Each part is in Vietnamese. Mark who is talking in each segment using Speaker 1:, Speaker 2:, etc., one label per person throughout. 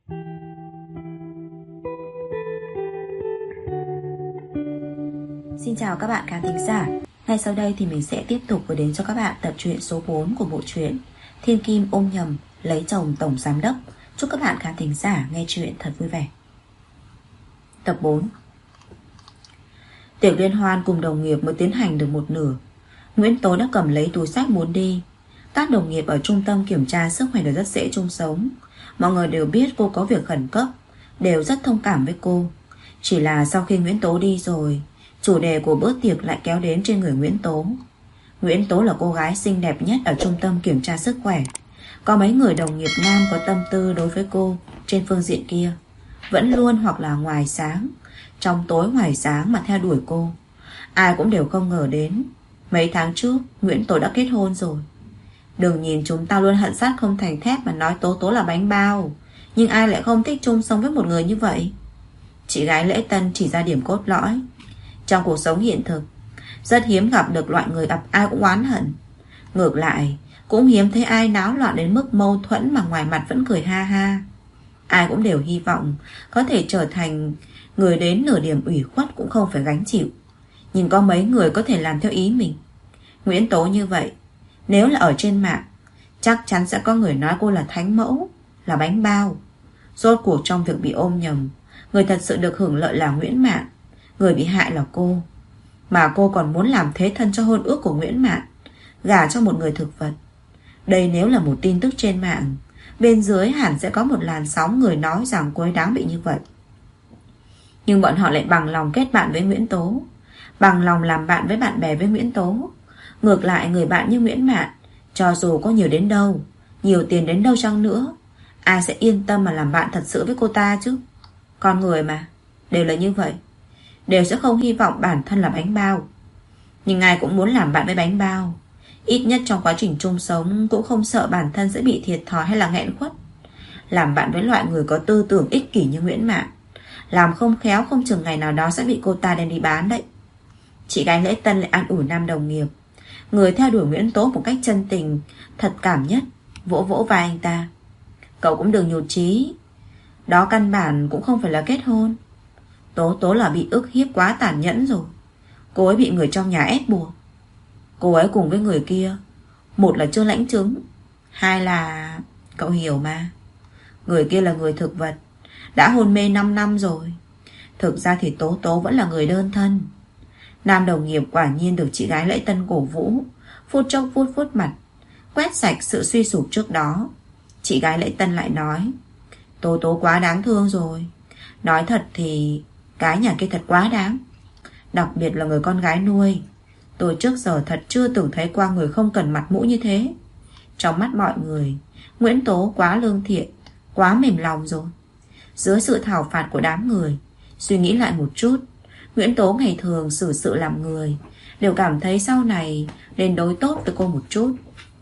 Speaker 1: Xin chào các bạn khán thính giả. Ngay sau đây thì mình sẽ tiếp tục gửi đến cho các bạn tập truyện số 4 của bộ truyện Thiên Kim ôm nhầm lấy chồng tổng giám đốc. Chúc các bạn khán thính giả nghe truyện thật vui vẻ. Tập 4. Tiệc liên hoan cùng đồng nghiệp mới tiến hành được một nửa. Nguyễn Tố đã cầm lấy túi xách muốn đi. Các đồng nghiệp ở trung tâm kiểm tra sức khỏe đều rất dễ chung sống. Mọi người đều biết cô có việc khẩn cấp, đều rất thông cảm với cô. Chỉ là sau khi Nguyễn Tố đi rồi, chủ đề của bữa tiệc lại kéo đến trên người Nguyễn Tố. Nguyễn Tố là cô gái xinh đẹp nhất ở trung tâm kiểm tra sức khỏe. Có mấy người đồng nghiệp nam có tâm tư đối với cô trên phương diện kia, vẫn luôn hoặc là ngoài sáng, trong tối ngoài sáng mà theo đuổi cô. Ai cũng đều không ngờ đến mấy tháng trước Nguyễn Tố đã kết hôn rồi. Đừng nhìn chúng ta luôn hận sắt không thành thép mà nói Tố Tố là bánh bao, nhưng ai lại không thích chung sống với một người như vậy. Chị gái Lễ Tân chỉ ra điểm cốt lõi. Trong cuộc sống hiện thực, rất hiếm gặp được loại người gặp ai cũng oán hận. Ngược lại, cũng hiếm thấy ai náo loạn đến mức mâu thuẫn mà ngoài mặt vẫn cười ha ha. Ai cũng đều hy vọng có thể trở thành người đến nửa điểm ủy khuất cũng không phải gánh chịu. Nhưng có mấy người có thể làm theo ý mình. Nguyễn Tố như vậy, nếu là ở trên mạng, chắc chắn sẽ có người nói cô là thánh mẫu, là bánh bao. Rốt cuộc trong việc bị ôm nhầm, người thật sự được hưởng lợi là Nguyễn Mạn, người bị hại là cô. Mà cô còn muốn làm thế thân cho hôn ước của Nguyễn Mạn, gả cho một người thực vật. Đây nếu là một tin tức trên mạng, bên dưới hẳn sẽ có một làn sóng người nói rằng cô ấy đáng bị như vậy. Nhưng bọn họ lại bằng lòng kết bạn với Nguyễn Tố, bằng lòng làm bạn với bạn bè với Nguyễn Tố. Ngược lại người bạn như Nguyễn Mạn, cho dù có nhiều đến đâu, nhiều tiền đến đâu chăng nữa, ai sẽ yên tâm mà làm bạn thật sự với cô ta chứ. Con người mà, đều là như vậy, đều sẽ không hy vọng bản thân là bánh bao. Nhưng ai cũng muốn làm bạn với bánh bao. Ít nhất trong quá trình chung sống cũng không sợ bản thân sẽ bị thiệt thòi hay là nghẹn khuất. Làm bạn với loại người có tư tưởng ích kỷ như Nguyễn Mạn, làm không khéo không chừng ngày nào đó sẽ bị cô ta đem đi bán đấy. Chị gái Lễ Tân lại an ủi nam đồng nghiệp, người theo đuổi Nguyễn Tố một cách chân tình, thật cảm nhất, vỗ vỗ vai anh ta. Cậu cũng đừng nhụt chí, đó căn bản cũng không phải là kết hôn. Tố Tố là bị ức hiếp quá tàn nhẫn rồi. Cô ấy bị người trong nhà ép buộc. Cô ấy cùng với người kia, một là chưa lãnh chứng, hai là... cậu hiểu mà. Người kia là người thực vật, đã hôn mê 5 năm rồi. Thực ra thì Tố Tố vẫn là người đơn thân. Nam đồng nghiệp quả nhiên được chị gái Lễ Tân cổ vũ, phút chốc vuốt mặt, quét sạch sự suy sụp trước đó. Chị gái Lễ Tân lại nói, Tố Tố quá đáng thương rồi. Nói thật thì cái nhà kia thật quá đáng, đặc biệt là người con gái nuôi. Tôi trước giờ thật chưa từng thấy qua người không cần mặt mũi như thế. Trong mắt mọi người, Nguyễn Tố quá lương thiện, quá mềm lòng rồi. Dưới sự thảo phạt của đám người, suy nghĩ lại một chút, Nguyễn Tố ngày thường xử sự làm người đều cảm thấy sau này nên đối tốt với cô một chút.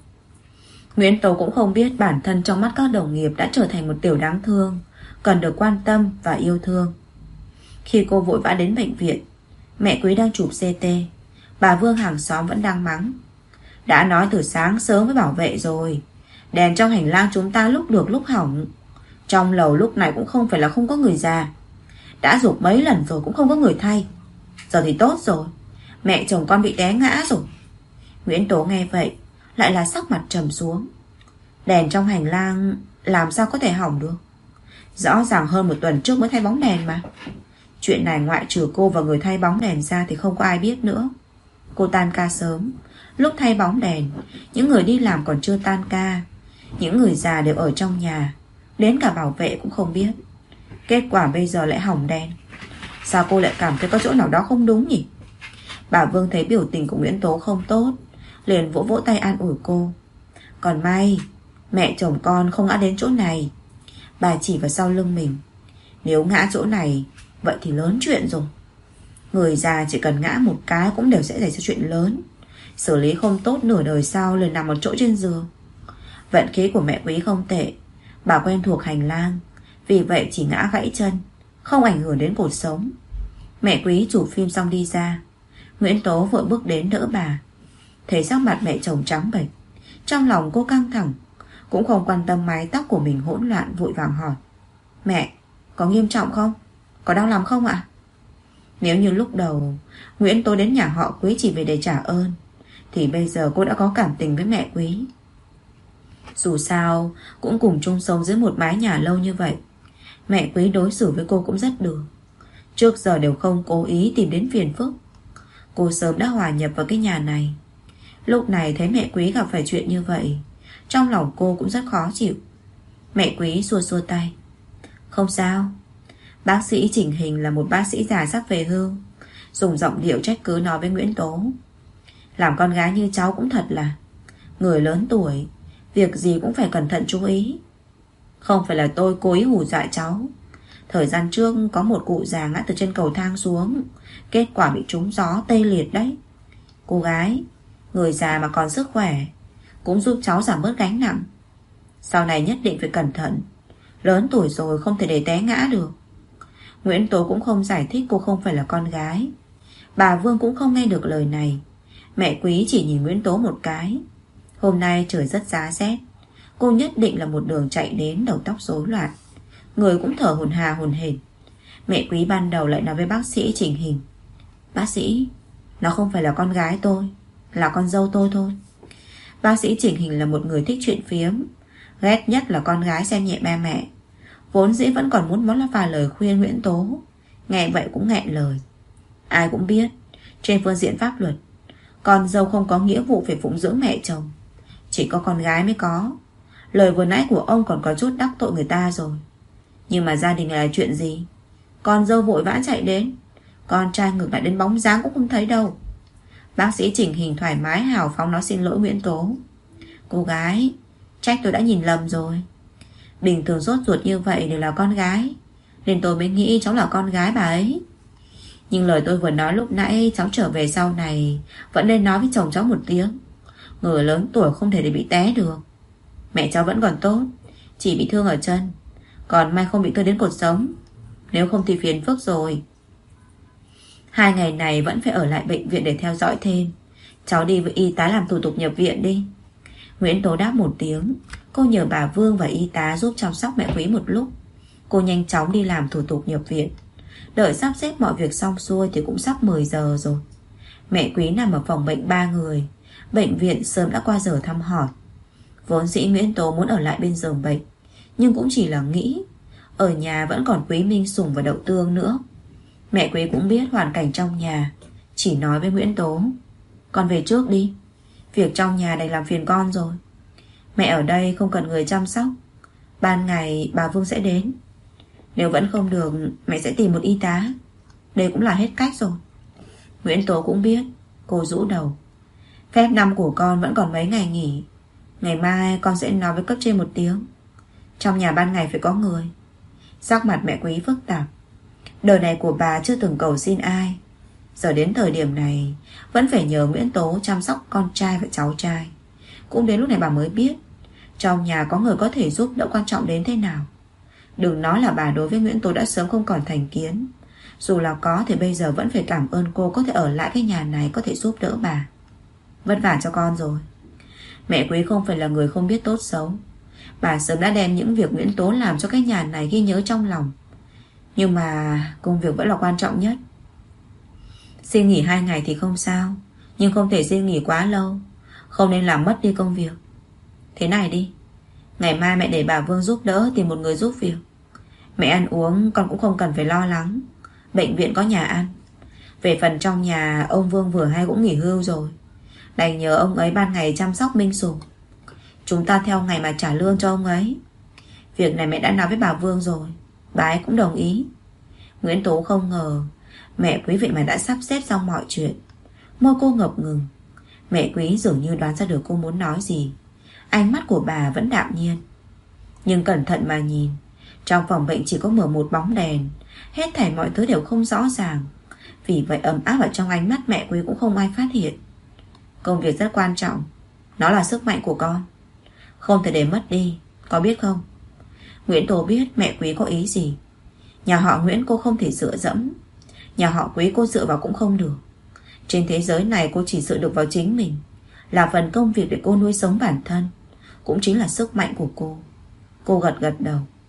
Speaker 1: Nguyễn Tố cũng không biết bản thân trong mắt các đồng nghiệp đã trở thành một tiểu đáng thương, cần được quan tâm và yêu thương. Khi cô vội vã đến bệnh viện, mẹ Quý đang chụp CT, bà Vương hàng xóm vẫn đang mắng. Đã nói từ sáng sớm với bảo vệ rồi, đèn trong hành lang chúng ta lúc được lúc hỏng. Trong lầu lúc này cũng không phải là không có người già, đã giục mấy lần rồi cũng không có người thay. Giờ thì tốt rồi, mẹ chồng con bị té ngã rồi. Nguyễn Tố nghe vậy lại là sắc mặt trầm xuống. Đèn trong hành lang làm sao có thể hỏng được? Rõ ràng hơn 1 tuần trước mới thay bóng đèn mà. Chuyện này ngoại trừ cô và người thay bóng đèn ra thì không có ai biết nữa. Cô tan ca sớm, lúc thay bóng đèn, những người đi làm còn chưa tan ca. Những người già đều ở trong nhà, đến cả bảo vệ cũng không biết. Kết quả bây giờ lại hỏng đèn. Sao cô lại cảm thấy có chỗ nào đó không đúng nhỉ? Bà Vương thấy biểu tình của Nguyễn Tố không tốt, liền vỗ vỗ tay an ủi cô. Còn may mẹ chồng con không ngã đến chỗ này. Bà chỉ vào sau lưng mình. Nếu ngã chỗ này, vậy thì lớn chuyện rồi. Người già chỉ cần ngã một cái cũng đều sẽ xảy ra chuyện lớn. Xử lý không tốt nửa đời sau liền nằm một chỗ trên giường. Vận khí của mẹ Quý không tệ, bà quen thuộc hành lang, vì vậy chỉ ngã gãy chân, không ảnh hưởng đến cuộc sống. Mẹ Quý chụp phim xong đi ra, Nguyễn Tố vội bước đến đỡ bà. Thấy sắc mặt mẹ chồng trắng bệch, trong lòng cô căng thẳng, cũng không quan tâm mái tóc của mình hỗn loạn, vội vàng hỏi. Mẹ, có nghiêm trọng không? Có đau lắm không ạ? Nếu như lúc đầu Nguyễn Tố đến nhà họ Quý chỉ về để trả ơn, thì bây giờ cô đã có cảm tình với mẹ Quý. Dù sao cũng cùng chung sống dưới một mái nhà lâu như vậy, mẹ Quý đối xử với cô cũng rất được. Trước giờ đều không cố ý tìm đến phiền phức. Cô sớm đã hòa nhập vào cái nhà này. Lúc này thấy mẹ Quý gặp phải chuyện như vậy, trong lòng cô cũng rất khó chịu. Mẹ Quý xua xua tay. Không sao. Bác sĩ chỉnh hình là một bác sĩ già sắp về hưu, dùng giọng điệu trách cứ nói với Nguyễn Tố. Làm con gái như cháu cũng thật là, người lớn tuổi, việc gì cũng phải cẩn thận chú ý. Không phải là tôi cố ý hù dọa cháu. Thời gian trước có một cụ già ngã từ trên cầu thang xuống, kết quả bị trúng gió tê liệt đấy. Cô gái, người già mà còn sức khỏe, cũng giúp cháu giảm bớt gánh nặng. Sau này nhất định phải cẩn thận, lớn tuổi rồi không thể để té ngã được. Nguyễn Tố cũng không giải thích cô không phải là con gái. Bà Vương cũng không nghe được lời này. Mẹ Quý chỉ nhìn Nguyễn Tố một cái. Hôm nay trời rất giá rét, cô nhất định là một đường chạy đến đầu tóc rối loạn, người cũng thở hổn hà hổn hển. Mẹ Quý ban đầu lại nói với bác sĩ chỉnh hình. Bác sĩ, nó không phải là con gái tôi, là con dâu tôi thôi. Bác sĩ chỉnh hình là một người thích chuyện phiếm, ghét nhất là con gái xem nhẹ ba mẹ. Vốn dĩ vẫn còn muốn nói vài lời khuyên Nguyễn Tố, nghe vậy cũng nghẹn lời. Ai cũng biết, trên phương diện pháp luật, con dâu không có nghĩa vụ phải phụng dưỡng mẹ chồng, chỉ có con gái mới có. Lời vừa nãy của ông còn có chút đắc tội người ta rồi. Nhưng mà gia đình này là chuyện gì? Con dâu vội vã chạy đến, con trai ngược lại đến bóng dáng cũng không thấy đâu. Bác sĩ chỉnh hình thoải mái hào phóng nói xin lỗi Nguyễn Tố. Cô gái, trách tôi đã nhìn lầm rồi. Bình thường sốt ruột như vậy đều là con gái, nên tôi mới nghĩ cháu là con gái bà ấy. Nhưng lời tôi vừa nói lúc nãy, cháu trở về sau này vẫn nên nói với chồng cháu một tiếng. Người lớn tuổi không thể để bị té được. Mẹ cháu vẫn còn tốt, chỉ bị thương ở chân, còn may không bị thương đến cột sống. Nếu không thì phiền phức rồi. 2 ngày này vẫn phải ở lại bệnh viện để theo dõi thêm. Cháu đi với y tá làm thủ tục nhập viện đi. Nguyễn Tố đáp một tiếng. Cô nhờ bà Vương và y tá giúp chăm sóc mẹ Quý một lúc. Cô nhanh chóng đi làm thủ tục nhập viện. Đợi sắp xếp mọi việc xong xuôi thì cũng sắp 10 giờ rồi. Mẹ Quý nằm ở phòng bệnh 3 người. Bệnh viện sớm đã qua giờ thăm hỏi. Vốn dĩ Nguyễn Tố muốn ở lại bên giường bệnh, nhưng cũng chỉ là nghĩ. Ở nhà vẫn còn Quý Minh Sùng và Đậu Tương nữa. Mẹ Quý cũng biết hoàn cảnh trong nhà, chỉ nói với Nguyễn Tố. Con về trước đi, việc trong nhà đành làm phiền con rồi. Mẹ ở đây không cần người chăm sóc, ban ngày bà Vương sẽ đến. Nếu vẫn không được, mẹ sẽ tìm một y tá. Đây cũng là hết cách rồi. Nguyễn Tố cũng biết. Cô rũ đầu. Phép năm của con vẫn còn mấy ngày nghỉ. Ngày mai con sẽ nói với cấp trên một tiếng. Trong nhà ban ngày phải có người. Sắc mặt mẹ Quý phức tạp. Đời này của bà chưa từng cầu xin ai, giờ đến thời điểm này vẫn phải nhờ Nguyễn Tố chăm sóc con trai và cháu trai. Cũng đến lúc này bà mới biết trong nhà có người có thể giúp đỡ quan trọng đến thế nào. Đừng nói là bà đối với Nguyễn Tố đã sớm không còn thành kiến. Dù là có thì bây giờ vẫn phải cảm ơn cô có thể ở lại cái nhà này, có thể giúp đỡ bà. Vất vả cho con rồi. Mẹ Quý không phải là người không biết tốt xấu. Bà sớm đã đem những việc Nguyễn Tố làm cho cái nhà này ghi nhớ trong lòng. Nhưng mà công việc vẫn là quan trọng nhất. Xin nghỉ 2 ngày thì không sao, nhưng không thể xin nghỉ quá lâu, không nên làm mất đi công việc. Thế này đi, ngày mai mẹ để bà Vương giúp đỡ tìm một người giúp việc. Mẹ ăn uống con cũng không cần phải lo lắng, bệnh viện có nhà ăn. Về phần trong nhà, ông Vương vừa hay cũng nghỉ hưu rồi, đành nhờ ông ấy ban ngày chăm sóc Minh Sùng. Chúng ta theo ngày mà trả lương cho ông ấy. Việc này mẹ đã nói với bà Vương rồi, bà ấy cũng đồng ý. Nguyễn Tố không ngờ mẹ Quý vậy mà đã sắp xếp xong mọi chuyện. Môi cô ngập ngừng. Mẹ Quý dường như đoán ra được cô muốn nói gì. Ánh mắt của bà vẫn đạm nhiên. Nhưng cẩn thận mà nhìn, trong phòng bệnh chỉ có mở một bóng đèn. Hết thảy mọi thứ đều không rõ ràng. Vì vậy ấm áp ở trong ánh mắt mẹ Quý cũng không ai phát hiện. Công việc rất quan trọng, nó là sức mạnh của con, không thể để mất đi, có biết không? Nguyễn Tố biết mẹ Quý có ý gì. Nhà họ Nguyễn cô không thể dựa dẫm, nhà họ Quý cô dựa vào cũng không được. Trên thế giới này cô chỉ dựa được vào chính mình, là phần công việc để cô nuôi sống bản thân, cũng chính là sức mạnh của cô. Cô gật gật đầu.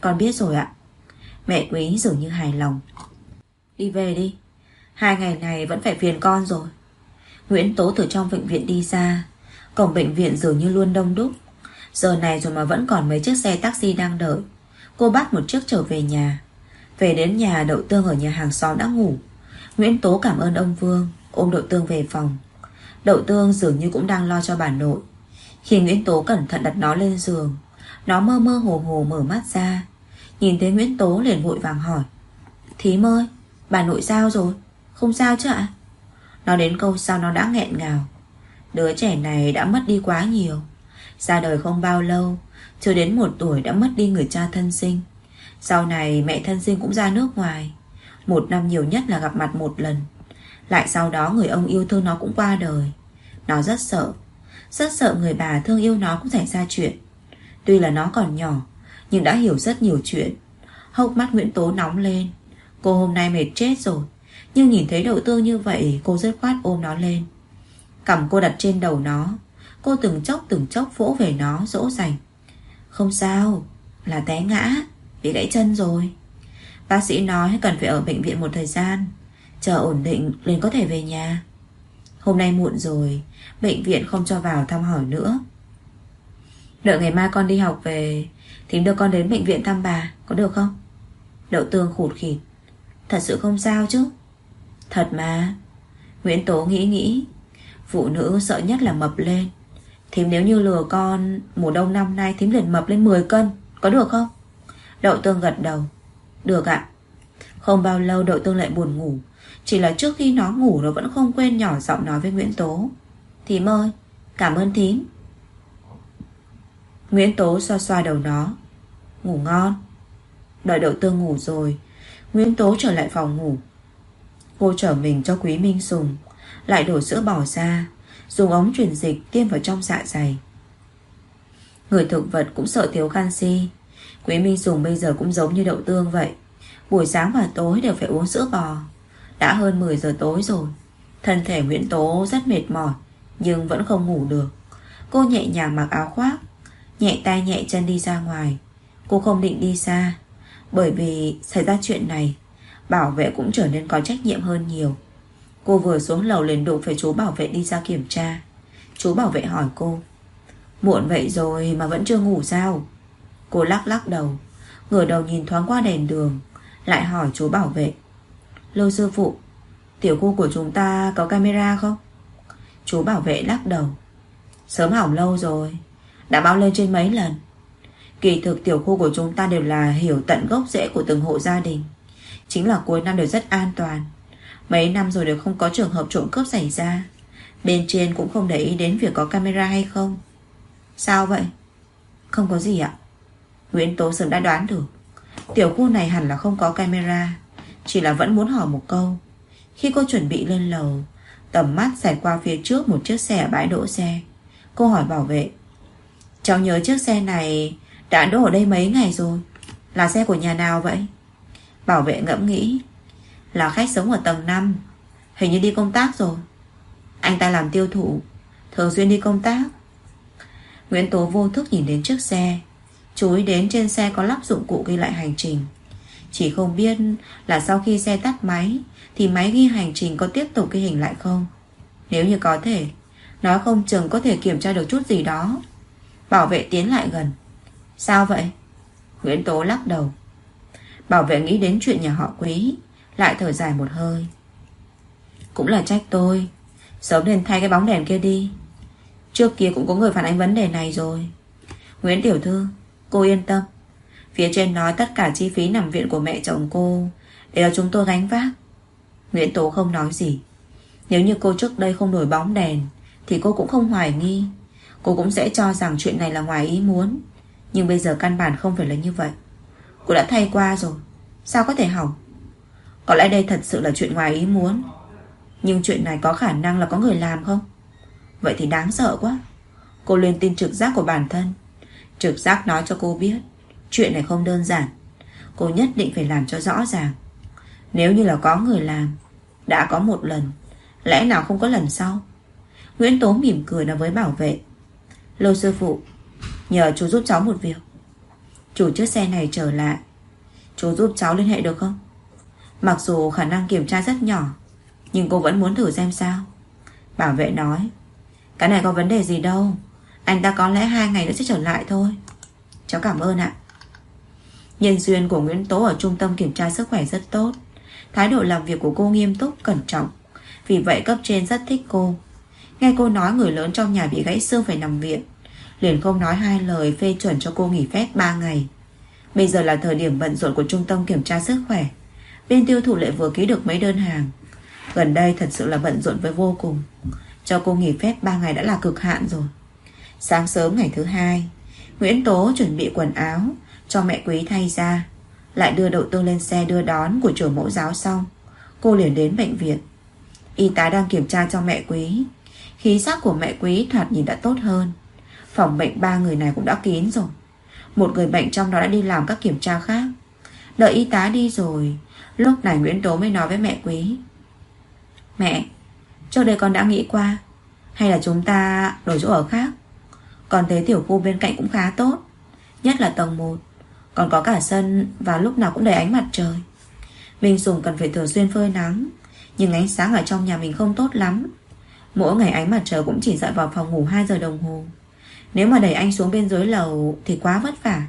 Speaker 1: Con biết rồi ạ. Mẹ Quý dường như hài lòng. Đi về đi, 2 ngày này vẫn phải phiền con rồi. Nguyễn Tố từ trong bệnh viện đi ra. Cổng bệnh viện dường như luôn đông đúc. Giờ này rồi mà vẫn còn mấy chiếc xe taxi đang đợi. Cô bắt một chiếc trở về nhà. Về đến nhà, Đậu Tương ở nhà hàng xóm đã ngủ. Nguyễn Tố cảm ơn ông Vương, ôm Đậu Tương về phòng. Đậu Tương dường như cũng đang lo cho bà nội. Khi Nguyễn Tố cẩn thận đặt nó lên giường, nó mơ mơ hồ hồ mở mắt ra. Nhìn thấy Nguyễn Tố liền vội vàng hỏi: Thím ơi, bà nội sao rồi? Không sao chứ ạ? Nó đến câu sau nó đã nghẹn ngào. Đứa trẻ này đã mất đi quá nhiều. Ra đời không bao lâu, chưa đến 1 tuổi đã mất đi người cha thân sinh. Sau này mẹ thân sinh cũng ra nước ngoài, 1 năm nhiều nhất là gặp mặt 1 lần. Lại sau đó người ông yêu thương nó cũng qua đời. Nó rất sợ người bà thương yêu nó cũng xảy ra chuyện. Tuy là nó còn nhỏ, nhưng đã hiểu rất nhiều chuyện. Hốc mắt Nguyễn Tố nóng lên. Cô hôm nay mệt chết rồi, nhưng nhìn thấy Đậu Tương như vậy, cô dứt khoát ôm nó lên. Cằm cô đặt trên đầu nó. Cô từng chốc vỗ về nó dỗ dành. Không sao, là té ngã, bị gãy chân rồi. Bác sĩ nói cần phải ở bệnh viện một thời gian, chờ ổn định liền có thể về nhà. Hôm nay muộn rồi, bệnh viện không cho vào thăm hỏi nữa. Đợi ngày mai con đi học về thì đưa con đến bệnh viện thăm bà, có được không? Đậu Tương khụt khịt. Thật sự không sao chứ? Thật mà. Nguyễn Tố nghĩ. Phụ nữ sợ nhất là mập lên. Thím nếu như lừa con, mùa đông năm nay thím liền mập lên 10 cân, có được không? Đậu Tương gật đầu. Được ạ. Không bao lâu Đậu Tương lại buồn ngủ. Chỉ là trước khi nó ngủ, nó vẫn không quên nhỏ giọng nói với Nguyễn Tố: Thím ơi, cảm ơn thím. Nguyễn Tố xoa xoa đầu nó. Ngủ ngon. Đợi Đậu Tương ngủ rồi, Nguyễn Tố trở lại phòng ngủ. Cô trở mình cho Quý Minh Sùng, lại đổ sữa bò ra, dùng ống truyền dịch tiêm vào trong dạ dày. Người thực vật cũng sợ thiếu canxi. Quý Minh Sùng bây giờ cũng giống như Đậu Tương vậy. Buổi sáng và tối đều phải uống sữa bò. Đã hơn 10 giờ tối rồi. Thân thể Nguyễn Tố rất mệt mỏi, nhưng vẫn không ngủ được. Cô nhẹ nhàng mặc áo khoác, nhẹ tay nhẹ chân đi ra ngoài. Cô không định đi xa, bởi vì xảy ra chuyện này, bảo vệ cũng trở nên có trách nhiệm hơn nhiều. Cô vừa xuống lầu liền đụng phải chú bảo vệ đi ra kiểm tra. Chú bảo vệ hỏi cô: Muộn vậy rồi mà vẫn chưa ngủ sao? Cô lắc đầu, ngửa đầu nhìn thoáng qua đèn đường, lại hỏi chú bảo vệ: Lô sư phụ, tiểu khu của chúng ta có camera không? Chú bảo vệ lắc đầu: Sớm hỏng lâu rồi, đã báo lên trên mấy lần. Kỳ thực tiểu khu của chúng ta đều là hiểu tận gốc rễ của từng hộ gia đình. Chính là cuối năm đều rất an toàn. Mấy năm rồi đều không có trường hợp trộm cướp xảy ra. Bên trên cũng không để ý đến việc có camera hay không. Sao vậy? Không có gì ạ. Nguyễn Tố sớm đã đoán được tiểu khu này hẳn là không có camera, chỉ là vẫn muốn hỏi một câu. Khi cô chuẩn bị lên lầu, tầm mắt xẹt qua phía trước một chiếc xe ở bãi đỗ xe. Cô hỏi bảo vệ: Cháu nhớ chiếc xe này đã đỗ ở đây mấy ngày rồi, là xe của nhà nào vậy? Bảo vệ ngẫm nghĩ: Là khách sống ở tầng 5, hình như đi công tác rồi. Anh ta làm tiêu thụ, thường xuyên đi công tác. Nguyễn Tố vô thức nhìn đến chiếc xe, chú ý đến trên xe có lắp dụng cụ ghi lại hành trình. Chỉ không biết là sau khi xe tắt máy thì máy ghi hành trình có tiếp tục ghi hình lại không. Nếu như có thể, nói không chừng có thể kiểm tra được chút gì đó. Bảo vệ tiến lại gần: Sao vậy? Nguyễn Tố lắc đầu. Bảo vệ nghĩ đến chuyện nhà họ Quý, lại thở dài một hơi. Cũng là trách tôi, sớm nên thay cái bóng đèn kia đi. Trước kia cũng có người phản ánh vấn đề này rồi. Nguyễn tiểu thư, cô yên tâm, phía trên nói tất cả chi phí nằm viện của mẹ chồng cô đều là chúng tôi gánh vác. Nguyễn Tố không nói gì. Nếu như cô trước đây không đổi bóng đèn thì cô cũng không hoài nghi. Cô cũng sẽ cho rằng chuyện này là ngoài ý muốn. Nhưng bây giờ căn bản không phải là như vậy. Cô đã thay qua rồi, sao có thể hỏng? Có lẽ đây thật sự là chuyện ngoài ý muốn, nhưng chuyện này có khả năng là có người làm không? Vậy thì đáng sợ quá. Cô lên tin trực giác của bản thân. Trực giác nói cho cô biết chuyện này không đơn giản. Cô nhất định phải làm cho rõ ràng. Nếu như là có người làm, đã có một lần, lẽ nào không có lần sau? Nguyễn Tố mỉm cười nói với bảo vệ: Lô sư phụ, nhờ chú giúp cháu một việc. chủ chiếc xe này trở lại. Chú giúp cháu liên hệ được không? Mặc dù khả năng kiểm tra rất nhỏ, nhưng cô vẫn muốn thử xem sao. Bảo vệ nói, cái này có vấn đề gì đâu, anh ta có lẽ 2 ngày nữa sẽ trở lại thôi. Cháu cảm ơn ạ. Nhân duyên của Nguyễn Tố ở trung tâm kiểm tra sức khỏe rất tốt. Thái độ làm việc của cô nghiêm túc, cẩn trọng. Vì vậy cấp trên rất thích cô. Nghe cô nói người lớn trong nhà bị gãy xương phải nằm viện, liền không nói hai lời phê chuẩn cho cô nghỉ phép 3 ngày. Bây giờ là thời điểm bận rộn của trung tâm kiểm tra sức khỏe. Bên tiêu thụ lại vừa ký được mấy đơn hàng. Gần đây thật sự là bận rộn với vô cùng. Cho cô nghỉ phép 3 ngày đã là cực hạn rồi. Sáng sớm ngày thứ 2, Nguyễn Tố chuẩn bị quần áo cho mẹ Quý thay ra, lại đưa Đậu Tương lên xe đưa đón của trường mẫu giáo xong, cô liền đến bệnh viện. Y tá đang kiểm tra cho mẹ Quý. Khí sắc của mẹ Quý thoạt nhìn đã tốt hơn. Phòng bệnh 3 người này cũng đã kín rồi. Một người bệnh trong đó đã đi làm các kiểm tra khác. Đợi y tá đi rồi, lúc này Nguyễn Tố mới nói với mẹ Quý, mẹ, trước đây con đã nghĩ qua, hay là chúng ta đổi chỗ ở khác. Còn thấy tiểu khu bên cạnh cũng khá tốt, nhất là tầng 1, còn có cả sân và lúc nào cũng đầy ánh mặt trời. Mình dùng cần phải thường xuyên phơi nắng, nhưng ánh sáng ở trong nhà mình không tốt lắm. Mỗi ngày ánh mặt trời cũng chỉ dọi vào phòng ngủ 2 giờ đồng hồ. Nếu mà đẩy anh xuống bên dưới lầu thì quá vất vả.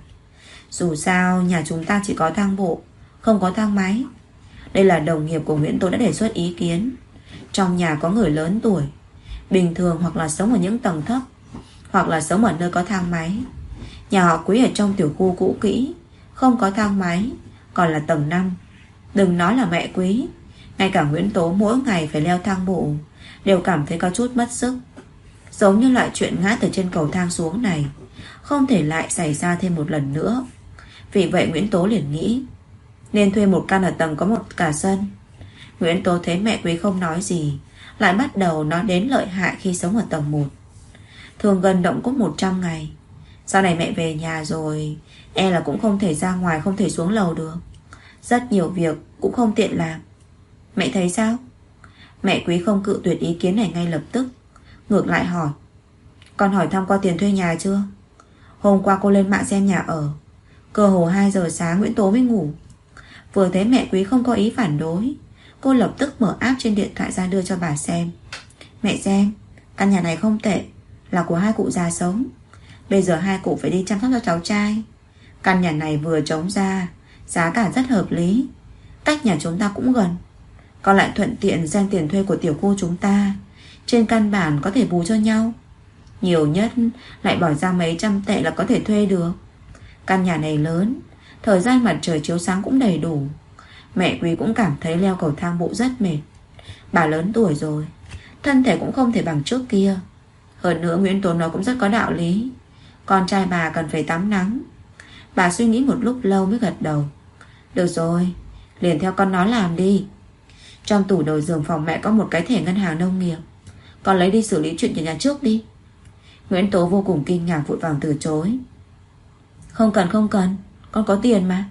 Speaker 1: Dù sao nhà chúng ta chỉ có thang bộ, không có thang máy. Đây là đồng nghiệp của Nguyễn Tố đã đề xuất ý kiến. Trong nhà có người lớn tuổi, bình thường hoặc là sống ở những tầng thấp, hoặc là sống ở nơi có thang máy. Nhà họ Quý ở trong tiểu khu cũ kỹ, không có thang máy, còn là tầng 5. Đừng nói là mẹ Quý, ngay cả Nguyễn Tố mỗi ngày phải leo thang bộ đều cảm thấy có chút mất sức. Giống như loại chuyện ngã từ trên cầu thang xuống này không thể lại xảy ra thêm một lần nữa. Vì vậy Nguyễn Tố liền nghĩ nên thuê một căn ở tầng có một cả sân. Nguyễn Tố thấy mẹ Quý không nói gì, lại bắt đầu nói đến lợi hại khi sống ở tầng 1. Thường gần động cốt 100 ngày. Sau này mẹ về nhà rồi, e là cũng không thể ra ngoài, không thể xuống lầu được. Rất nhiều việc cũng không tiện làm. Mẹ thấy sao? Mẹ Quý không cự tuyệt ý kiến này ngay lập tức, ngược lại hỏi, con hỏi thăm qua tiền thuê nhà chưa? Hôm qua cô lên mạng xem nhà ở, cơ hồ 2 giờ sáng Nguyễn Tố mới ngủ. Vừa thấy mẹ Quý không có ý phản đối, cô lập tức mở app trên điện thoại ra đưa cho bà xem. Mẹ xem, căn nhà này không tệ, là của 2 cụ già sống. Bây giờ 2 cụ phải đi chăm sóc cho cháu trai. Căn nhà này vừa trống ra, giá cả rất hợp lý, cách nhà chúng ta cũng gần, còn lại thuận tiện xem tiền thuê của tiểu khu chúng ta. Trên căn bản có thể bù cho nhau, nhiều nhất lại bỏ ra mấy trăm tệ là có thể thuê được. Căn nhà này lớn, thời gian mặt trời chiếu sáng cũng đầy đủ. Mẹ Quý cũng cảm thấy leo cầu thang bộ rất mệt. Bà lớn tuổi rồi, thân thể cũng không thể bằng trước kia. Hơn nữa Nguyễn Tố nói cũng rất có đạo lý, con trai bà cần phải tắm nắng. Bà suy nghĩ một lúc lâu mới gật đầu. Được rồi, liền theo con nói làm đi. Trong tủ đầu giường phòng mẹ có một cái thẻ ngân hàng nông nghiệp, con lấy đi xử lý chuyện nhà trước đi. Nguyễn Tố vô cùng kinh ngạc vội vàng từ chối. Không cần, con có tiền mà.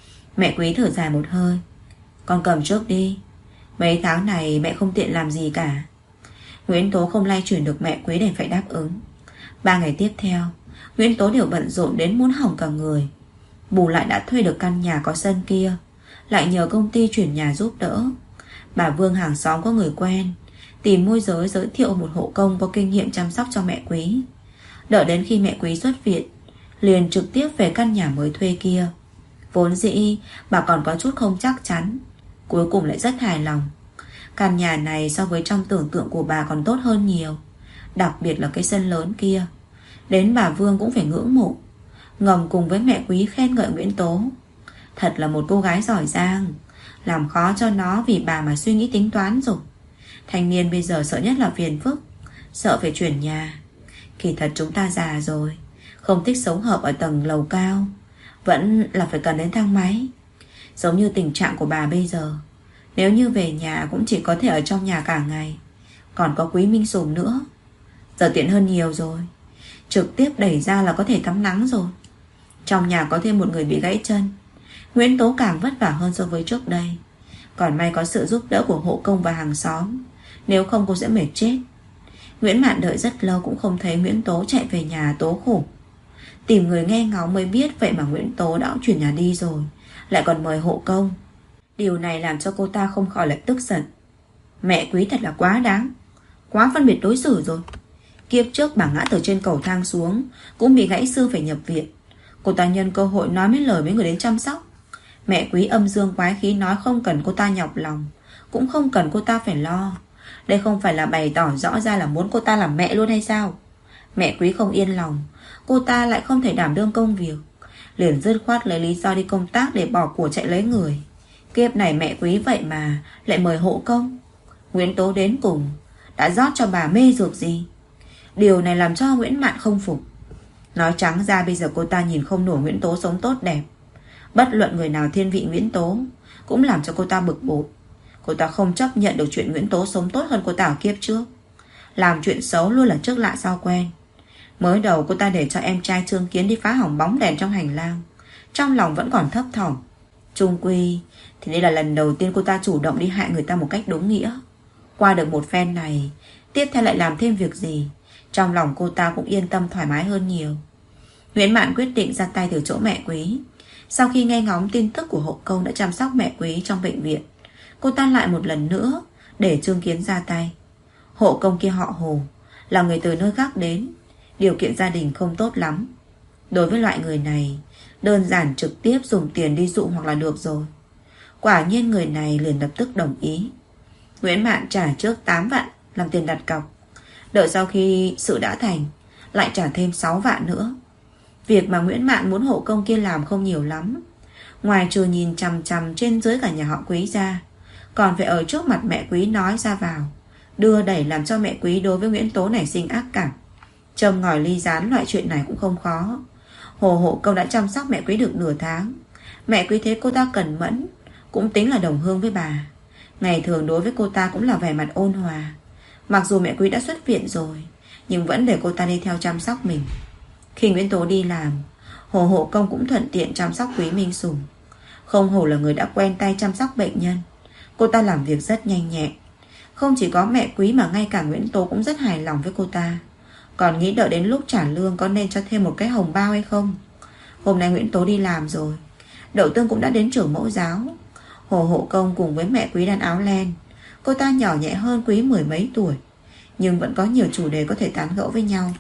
Speaker 1: Mẹ Quý thở dài một hơi. Con cầm trước đi, mấy tháng này mẹ không tiện làm gì cả. Nguyễn Tố không lay chuyển được mẹ Quý để phải đáp ứng. 3 ngày tiếp theo, Nguyễn Tố đều bận rộn đến muốn hỏng cả người. Bù lại đã thuê được căn nhà có sân kia, lại nhờ công ty chuyển nhà giúp đỡ. Bà Vương hàng xóm có người quen, tìm môi giới giới thiệu một hộ công có kinh nghiệm chăm sóc cho mẹ Quý. Đợi đến khi mẹ Quý xuất viện, liền trực tiếp về căn nhà mới thuê kia. Vốn dĩ bà còn có chút không chắc chắn, cuối cùng lại rất hài lòng. Căn nhà này so với trong tưởng tượng của bà còn tốt hơn nhiều, đặc biệt là cái sân lớn kia. Đến bà Vương cũng phải ngưỡng mộ, ngầm cùng với mẹ Quý khen ngợi Nguyễn Tố. Thật là một cô gái giỏi giang, làm khó cho nó vì bà mà suy nghĩ tính toán rồi. Thanh niên bây giờ sợ nhất là phiền phức, sợ phải chuyển nhà. Kỳ thật chúng ta già rồi, không thích sống hợp ở tầng lầu cao, vẫn là phải cần đến thang máy. Giống như tình trạng của bà bây giờ, nếu như về nhà cũng chỉ có thể ở trong nhà cả ngày. Còn có Quý Minh Sùng nữa, giờ tiện hơn nhiều rồi, trực tiếp đẩy ra là có thể tắm nắng rồi. Trong nhà có thêm một người bị gãy chân, Nguyễn Tố càng vất vả hơn so với trước đây. Còn may có sự giúp đỡ của hộ công và hàng xóm, nếu không cô sẽ mệt chết. Nguyễn Mạn đợi rất lâu cũng không thấy Nguyễn Tố chạy về nhà tố khổ. Tìm người nghe ngóng mới biết vậy mà Nguyễn Tố đã chuyển nhà đi rồi, lại còn mời hộ công. Điều này làm cho cô ta không khỏi lại tức giận. Mẹ Quý thật là quá đáng, quá phân biệt đối xử rồi. Kiếp trước bà ngã từ trên cầu thang xuống, cũng bị gãy xương phải nhập viện. Cô ta nhân cơ hội nói mấy lời với người đến chăm sóc. Mẹ Quý âm dương quái khí nói không cần cô ta nhọc lòng, cũng không cần cô ta phải lo. Đây không phải là bày tỏ rõ ra là muốn cô ta làm mẹ luôn hay sao? Mẹ Quý không yên lòng, cô ta lại không thể đảm đương công việc, liền dứt khoát lấy lý do đi công tác để bỏ của chạy lấy người. Kiếp này mẹ Quý vậy mà lại mời hộ công. Nguyễn Tố đến cùng đã rót cho bà mê dược gì? Điều này làm cho Nguyễn Mạn không phục. Nói trắng ra bây giờ cô ta nhìn không nổi Nguyễn Tố sống tốt đẹp. Bất luận người nào thiên vị Nguyễn Tố cũng làm cho cô ta bực bội. Cô ta không chấp nhận được chuyện Nguyễn Tố sống tốt hơn cô ta ở kiếp trước. Làm chuyện xấu luôn là trước lạ sau quen. Mới đầu cô ta để cho em trai Trương Kiến đi phá hỏng bóng đèn trong hành lang, trong lòng vẫn còn thấp thỏm. Chung quy thì đây là lần đầu tiên cô ta chủ động đi hại người ta một cách đúng nghĩa. Qua được một phen này, tiếp theo lại làm thêm việc gì, trong lòng cô ta cũng yên tâm thoải mái hơn nhiều. Nguyễn Mạn quyết định ra tay từ chỗ mẹ Quý. Sau khi nghe ngóng tin tức của hộ công đã chăm sóc mẹ Quý trong bệnh viện, cô ta lại một lần nữa để Trương Kiến ra tay. Hộ công kia họ Hồ, là người từ nơi khác đến, điều kiện gia đình không tốt lắm. Đối với loại người này, đơn giản trực tiếp dùng tiền đi dụ hoặc là được rồi. Quả nhiên người này liền lập tức đồng ý. Nguyễn Mạn trả trước 8 vạn làm tiền đặt cọc, đợi sau khi sự đã thành lại trả thêm 6 vạn nữa. Việc mà Nguyễn Mạn muốn hộ công kia làm không nhiều lắm, ngoài trừ nhìn chằm chằm trên dưới cả nhà họ Quý ra, còn phải ở trước mặt mẹ Quý nói ra vào, đưa đẩy làm cho mẹ Quý đối với Nguyễn Tố nảy sinh ác cảm. Châm ngòi ly gián loại chuyện này cũng không khó. Hồ hộ công đã chăm sóc mẹ Quý được nửa tháng. Mẹ Quý thấy cô ta cẩn mẫn, cũng tính là đồng hương với bà. Ngày thường đối với cô ta cũng là vẻ mặt ôn hòa. Mặc dù mẹ Quý đã xuất viện rồi, nhưng vẫn để cô ta đi theo chăm sóc mình. Khi Nguyễn Tố đi làm, Hồ hộ công cũng thuận tiện chăm sóc Quý Minh Sùng. Không hổ là người đã quen tay chăm sóc bệnh nhân, cô ta làm việc rất nhanh nhẹn. Không chỉ có mẹ Quý mà ngay cả Nguyễn Tố cũng rất hài lòng với cô ta. Còn nghĩ đợi đến lúc trả lương có nên cho thêm một cái hồng bao hay không. Hôm nay Nguyễn Tố đi làm rồi, Đậu Tương cũng đã đến trường mẫu giáo. Hồ hộ công cùng với mẹ Quý đan áo len. Cô ta nhỏ nhẹ hơn Quý 10 mấy tuổi, nhưng vẫn có nhiều chủ đề có thể tán gẫu với nhau.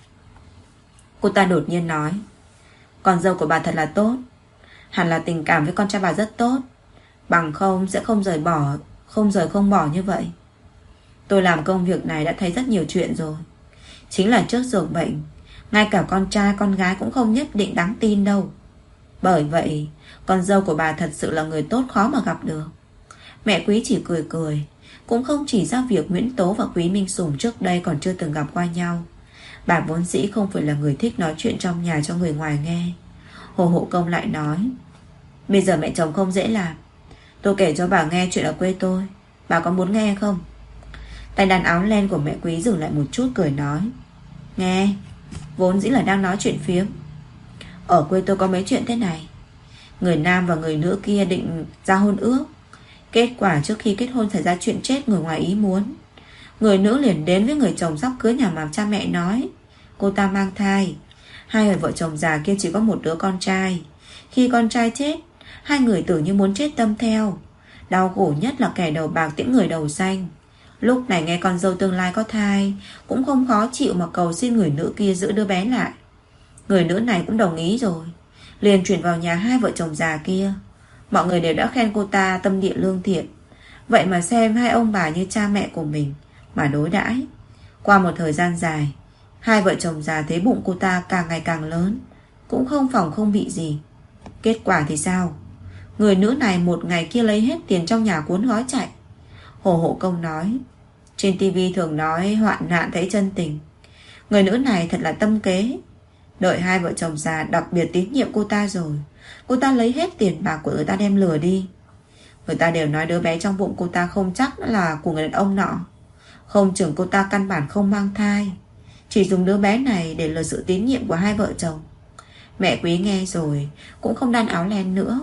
Speaker 1: Cô ta đột nhiên nói: con dâu của bà thật là tốt, hẳn là tình cảm với con trai bà rất tốt, bằng không sẽ không rời không bỏ như vậy. Tôi làm công việc này đã thấy rất nhiều chuyện rồi. Chính là trước giường bệnh, ngay cả con trai con gái cũng không nhất định đáng tin đâu. Bởi vậy con dâu của bà thật sự là người tốt khó mà gặp được. Mẹ Quý chỉ cười cười, cũng không chỉ ra việc Nguyễn Tố và Quý Minh Sùng trước đây còn chưa từng gặp qua nhau. Bà vốn dĩ không phải là người thích nói chuyện trong nhà cho người ngoài nghe. Hồ hộ công lại nói: bây giờ mẹ chồng không dễ làm, tôi kể cho bà nghe chuyện ở quê tôi, bà có muốn nghe không? Tay đàn áo len của mẹ Quý dừng lại một chút cười nói: nghe. Vốn dĩ là đang nói chuyện phiếm. Ở quê tôi có mấy chuyện thế này. Người nam và người nữ kia định ra hôn ước. Kết quả trước khi kết hôn xảy ra chuyện chết người ngoài ý muốn. Người nữ liền đến với người chồng sắp cưới nhà mà cha mẹ nói cô ta mang thai. Hai người vợ chồng già kia chỉ có một đứa con trai. Khi con trai chết, hai người tưởng như muốn chết tâm theo. Đau khổ nhất là kẻ đầu bạc tiễn người đầu xanh. Lúc này nghe con dâu tương lai có thai, cũng không khó chịu mà cầu xin người nữ kia giữ đứa bé lại. Người nữ này cũng đồng ý rồi, liền chuyển vào nhà hai vợ chồng già kia. Mọi người đều đã khen cô ta tâm địa lương thiện. Vậy mà xem hai ông bà như cha mẹ của mình mà đối đãi. Qua một thời gian dài, hai vợ chồng già thấy bụng cô ta càng ngày càng lớn, cũng không phòng không bị gì. Kết quả thì sao? Người nữ này một ngày kia lấy hết tiền trong nhà cuốn gói chạy. Hồ hộ công nói: trên tivi thường nói hoạn nạn thấy chân tình. Người nữ này thật là tâm kế. Đợi hai vợ chồng già đặc biệt tín nhiệm cô ta rồi, cô ta lấy hết tiền bạc của người ta đem lừa đi. Người ta đều nói đứa bé trong bụng cô ta không chắc là của người đàn ông nọ. Không chừng cô ta căn bản không mang thai, chỉ dùng đứa bé này để lừa sự tín nhiệm của hai vợ chồng. Mẹ Quý nghe rồi cũng không đan áo len nữa.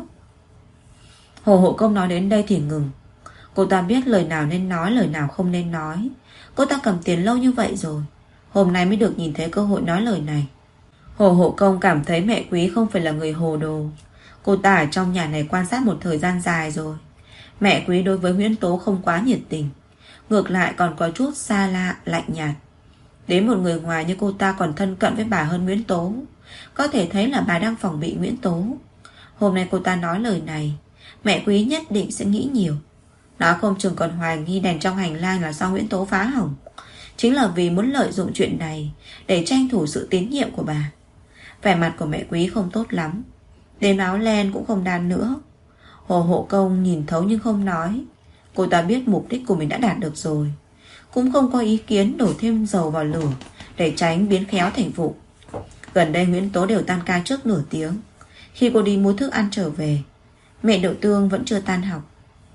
Speaker 1: Hồ hộ công nói đến đây thì ngừng. Cô ta biết lời nào nên nói, lời nào không nên nói. Cô ta cầm tiền lâu như vậy rồi, hôm nay mới được nhìn thấy cơ hội nói lời này. Hồ Hộ Công cảm thấy mẹ Quý không phải là người hồ đồ. Cô ta ở trong nhà này quan sát một thời gian dài rồi. Mẹ Quý đối với Nguyễn Tố không quá nhiệt tình, ngược lại còn có chút xa lạ, lạnh nhạt. Đến một người ngoài như cô ta còn thân cận với bà hơn Nguyễn Tố, có thể thấy là bà đang phòng bị Nguyễn Tố. Hôm nay cô ta nói lời này, mẹ Quý nhất định sẽ nghĩ nhiều. Nó không chừng còn hoài nghi đèn trong hành lang là do Nguyễn Tố phá hỏng, chính là vì muốn lợi dụng chuyện này để tranh thủ sự tín nhiệm của bà. Vẻ mặt của mẹ Quý không tốt lắm, đến áo len cũng không đan nữa. Hồ Hộ Công nhìn thấu nhưng không nói. Cô ta biết mục đích của mình đã đạt được rồi, cũng không có ý kiến đổ thêm dầu vào lửa để tránh biến khéo thành vụ. Gần đây Nguyễn Tố đều tan ca trước nửa tiếng. Khi cô đi mua thức ăn trở về, mẹ Đậu Tương vẫn chưa tan học.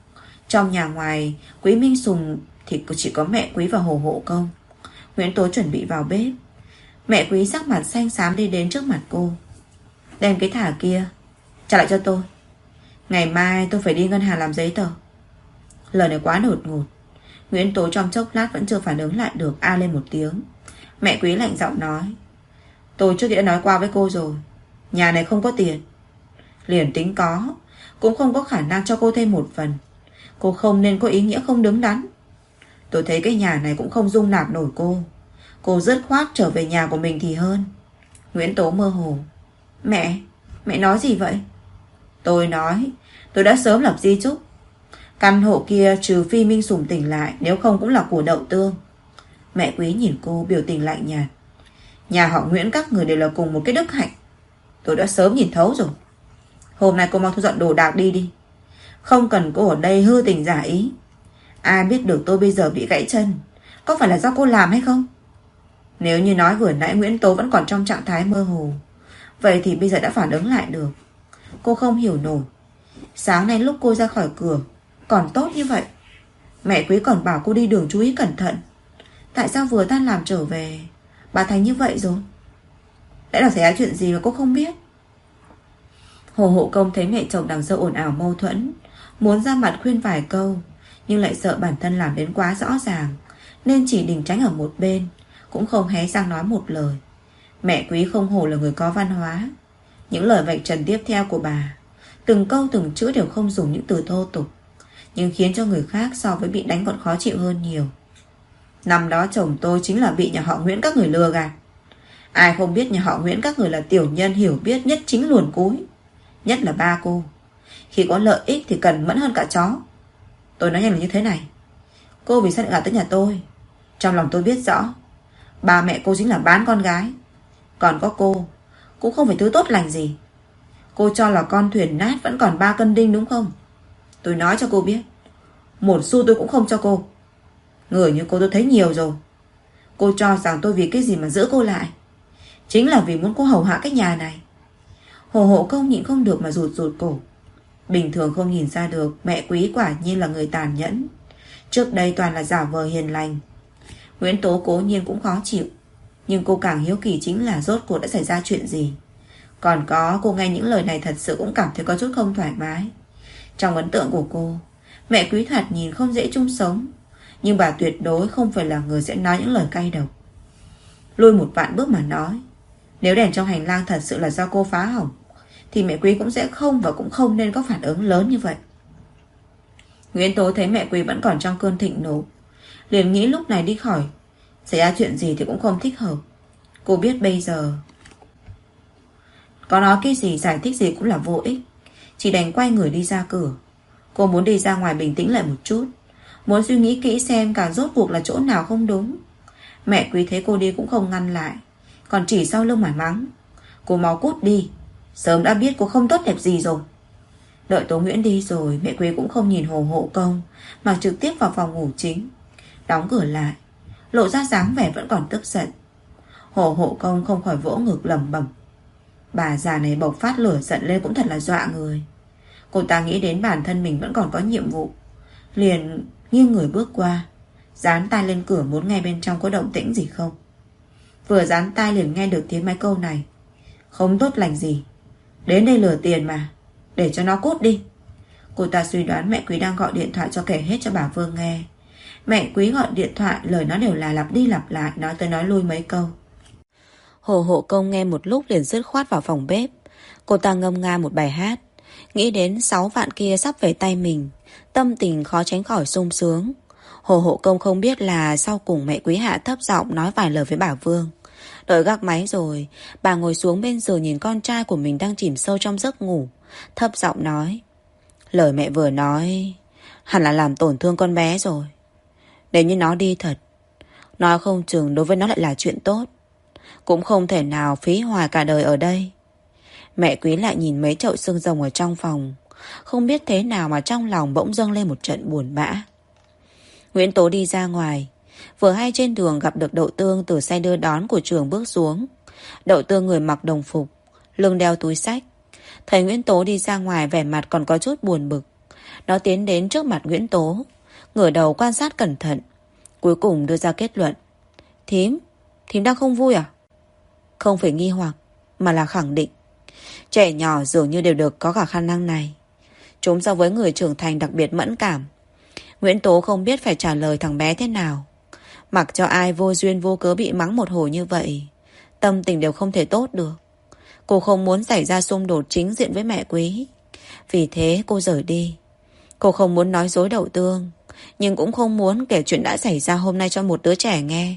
Speaker 1: Trong nhà ngoài Quý Minh Sùng thì chỉ có mẹ Quý và Hồ Hộ Công. Nguyễn Tố chuẩn bị vào bếp. Mẹ Quý sắc mặt xanh xám đi đến trước mặt cô. Đem cái thả kia trả lại cho tôi. Ngày mai tôi phải đi ngân hàng làm giấy tờ. Lời này quá đột ngột. Nguyễn Tố trong chốc lát vẫn chưa phản ứng lại được, a lên một tiếng. Mẹ Quý lạnh giọng nói, tôi trước kia đã nói qua với cô rồi, nhà này không có tiền. Liền tính có, cũng không có khả năng cho cô thêm một phần. Cô không nên có ý nghĩa không đứng đắn. Tôi thấy cái nhà này cũng không dung nạp nổi cô. Cô dứt khoát trở về nhà của mình thì hơn. Nguyễn Tố mơ hồ. Mẹ nói gì vậy? Tôi nói, tôi đã sớm lập di chúc. Căn hộ kia trừ phi Minh Sùng tỉnh lại, nếu không cũng là của Đậu Tương. Mẹ Quý nhìn cô biểu tình lạnh nhạt. Nhà họ Nguyễn các người đều là cùng một cái đức hạnh. Tôi đã sớm nhìn thấu rồi. Hôm nay cô mau thu dọn đồ đạc đi. Không cần cô ở đây hư tình giả ý. Ai biết được tôi bây giờ bị gãy chân, có phải là do cô làm hay không? Nếu như nói vừa nãy Nguyễn Tố vẫn còn trong trạng thái mơ hồ, vậy thì bây giờ đã phản ứng lại được. Cô không hiểu nổi. Sáng nay lúc cô ra khỏi cửa còn tốt như vậy, mẹ Quý còn bảo cô đi đường chú ý cẩn thận. Tại sao vừa tan làm trở về bà thành như vậy rồi? Đã là xảy ra chuyện gì mà cô không biết? Hồ Hộ Công thấy mẹ chồng đằng sau ồn ào mâu thuẫn, muốn ra mặt khuyên vài câu, nhưng lại sợ bản thân làm đến quá rõ ràng, nên chỉ đình tránh ở một bên, cũng không hé răng nói một lời. Mẹ Quý không hổ là người có văn hóa. Những lời vạch trần tiếp theo của bà, từng câu từng chữ đều không dùng những từ thô tục, nhưng khiến cho người khác so với bị đánh còn khó chịu hơn nhiều. Năm đó chồng tôi chính là bị nhà họ Nguyễn các người lừa gạt. Ai không biết nhà họ Nguyễn các người là tiểu nhân hiểu biết nhất chính luồn cúi. Nhất là ba cô, khi có lợi ích thì cần mẫn hơn cả chó. Tôi nói nhanh là như thế này. Cô vì sao lại gạt tới nhà tôi? Trong lòng tôi biết rõ, ba mẹ cô chính là bán con gái. Còn có cô cũng không phải thứ tốt lành gì. Cô cho là con thuyền nát vẫn còn 3 cân đinh đúng không? Tôi nói cho cô biết, một xu tôi cũng không cho cô. Người như cô tôi thấy nhiều rồi. Cô cho rằng tôi vì cái gì mà giữ cô lại? Chính là vì muốn cô hầu hạ cái nhà này. Hồ Hộ Công nhịn không được mà rụt rụt cổ. Bình thường không nhìn ra được mẹ Quý quả nhiên là người tàn nhẫn. Trước đây toàn là giả vờ hiền lành. Nguyễn Tố cố nhiên cũng khó chịu, nhưng cô càng hiếu kỳ chính là rốt cuộc đã xảy ra chuyện gì. Còn có cô nghe những lời này thật sự cũng cảm thấy có chút không thoải mái. Trong ấn tượng của cô, mẹ Quý thoạt nhìn không dễ chung sống, nhưng bà tuyệt đối không phải là người sẽ nói những lời cay độc. Lui một vạn bước mà nói, nếu đèn trong hành lang thật sự là do cô phá hỏng, thì mẹ Quý cũng sẽ không và cũng không nên có phản ứng lớn như vậy. Nguyễn Tố thấy mẹ Quý vẫn còn trong cơn thịnh nộ, liền nghĩ lúc này đi khỏi xảy ra chuyện gì thì cũng không thích hợp. Cô biết bây giờ có nói cái gì, giải thích gì cũng là vô ích, chỉ đành quay người đi ra cửa. Cô muốn đi ra ngoài bình tĩnh lại một chút, muốn suy nghĩ kỹ xem cả rốt cuộc là chỗ nào không đúng. Mẹ Quý thấy cô đi cũng không ngăn lại, còn chỉ sau lưng mà mắng. Cô mau cút đi, sớm đã biết cô không tốt đẹp gì rồi. Đợi Tố Nguyễn đi rồi, mẹ Quý cũng không nhìn Hồ Hộ Công mà trực tiếp vào phòng ngủ chính, đóng cửa lại, lộ ra dáng vẻ vẫn còn tức giận. Hồ Hộ Công không khỏi vỗ ngực lẩm bẩm. Bà già này bộc phát lửa giận lên cũng thật là dọa người. Cô ta nghĩ đến bản thân mình vẫn còn có nhiệm vụ, liền nghiêng người bước qua, dán tai lên cửa muốn nghe bên trong có động tĩnh gì không. Vừa dán tai liền nghe được tiếng mấy câu này. Không tốt lành gì, đến đây lừa tiền mà, để cho nó cút đi. Cô ta suy đoán mẹ Quý đang gọi điện thoại cho kể hết cho bà Vương nghe. Mẹ Quý gọi điện thoại, lời nói đều là lặp đi lặp lại, nói tới nói lui mấy câu. Hồ Hộ Công nghe một lúc liền dứt khoát vào phòng bếp. Cô ta ngâm nga một bài hát. Nghĩ đến 6 vạn kia sắp về tay mình, tâm tình khó tránh khỏi sung sướng. Hồ Hộ Công không biết là sau cùng mẹ Quý hạ thấp giọng nói vài lời với bà Vương. Đợi gác máy rồi, bà ngồi xuống bên giường nhìn con trai của mình đang chìm sâu trong giấc ngủ, thấp giọng nói: lời mẹ vừa nói hẳn là làm tổn thương con bé rồi. Nếu như nó đi thật, nói không chừng đối với nó lại là chuyện tốt. Cũng không thể nào phí hoài cả đời ở đây. Mẹ Quý lại nhìn mấy chậu xương rồng ở trong phòng, không biết thế nào mà trong lòng bỗng dâng lên một trận buồn bã. Nguyễn Tố đi ra ngoài, vừa hay trên đường gặp được Đậu Tương từ xe đưa đón của trường bước xuống. Đậu Tương người mặc đồng phục, lưng đeo túi xách. Thấy Nguyễn Tố đi ra ngoài vẻ mặt còn có chút buồn bực. Nó tiến đến trước mặt Nguyễn Tố, ngửa đầu quan sát cẩn thận, cuối cùng đưa ra kết luận: Thím đang không vui à? Không phải nghi hoặc, mà là khẳng định. Trẻ nhỏ dường như đều được có cả khả năng này. Chúng so với người trưởng thành đặc biệt mẫn cảm. Nguyễn Tố không biết phải trả lời thằng bé thế nào. Mặc cho ai vô duyên vô cớ bị mắng một hồi như vậy, tâm tình đều không thể tốt được. Cô không muốn xảy ra xung đột chính diện với mẹ Quý, vì thế cô rời đi. Cô không muốn nói dối Đậu Tương, nhưng cũng không muốn kể chuyện đã xảy ra hôm nay cho một đứa trẻ nghe.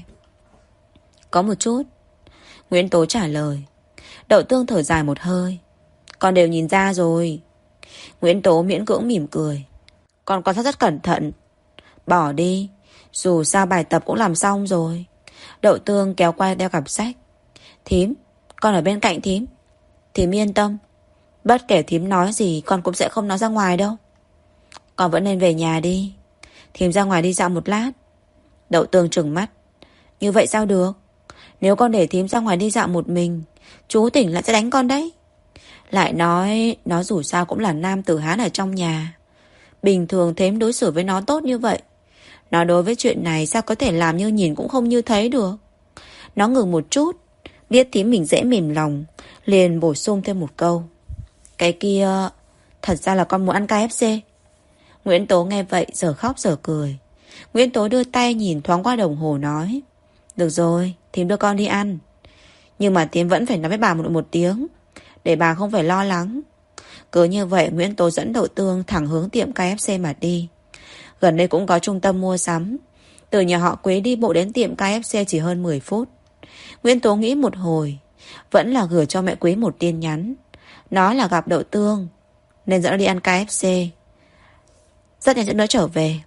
Speaker 1: Có một chút, Nguyễn Tố trả lời. Đậu Tương thở dài một hơi. Con đều nhìn ra rồi. Nguyễn Tố miễn cưỡng mỉm cười. Con quan sát rất cẩn thận. Bỏ đi, dù sao bài tập cũng làm xong rồi. Đậu Tương kéo qua đeo cặp sách. Thím, con ở bên cạnh thím. Thím yên tâm, bất kể thím nói gì con cũng sẽ không nói ra ngoài đâu. Con vẫn nên về nhà đi. Thím ra ngoài đi dạo một lát. Đậu Tương trừng mắt. Như vậy sao được? Nếu con để thím ra ngoài đi dạo một mình, chú tỉnh lại sẽ đánh con đấy. Lại nói nó dù sao cũng là nam tử Hán ở trong nhà. Bình thường thím đối xử với nó tốt như vậy, nó đối với chuyện này sao có thể làm như nhìn cũng không như thấy được. Nó ngừng một chút, biết thím mình dễ mềm lòng, liền bổ sung thêm một câu. Cái kia, thật ra là con muốn ăn KFC. Nguyễn Tố nghe vậy giờ khóc giờ cười. Nguyễn Tố đưa tay nhìn thoáng qua đồng hồ nói. Được rồi, thím đưa con đi ăn. Nhưng mà thím vẫn phải nói với bà một tiếng, để bà không phải lo lắng. Cứ như vậy Nguyễn Tố dẫn Đậu Tương thẳng hướng tiệm KFC mà đi. Gần đây cũng có trung tâm mua sắm. Từ nhà họ Quế đi bộ đến tiệm KFC chỉ hơn 10 phút. Nguyễn Tố nghĩ một hồi, vẫn là gửi cho mẹ Quế một tin nhắn. Nói là gặp Đậu Tương nên dẫn nó đi ăn KFC. Rất nhanh dẫn nó trở về.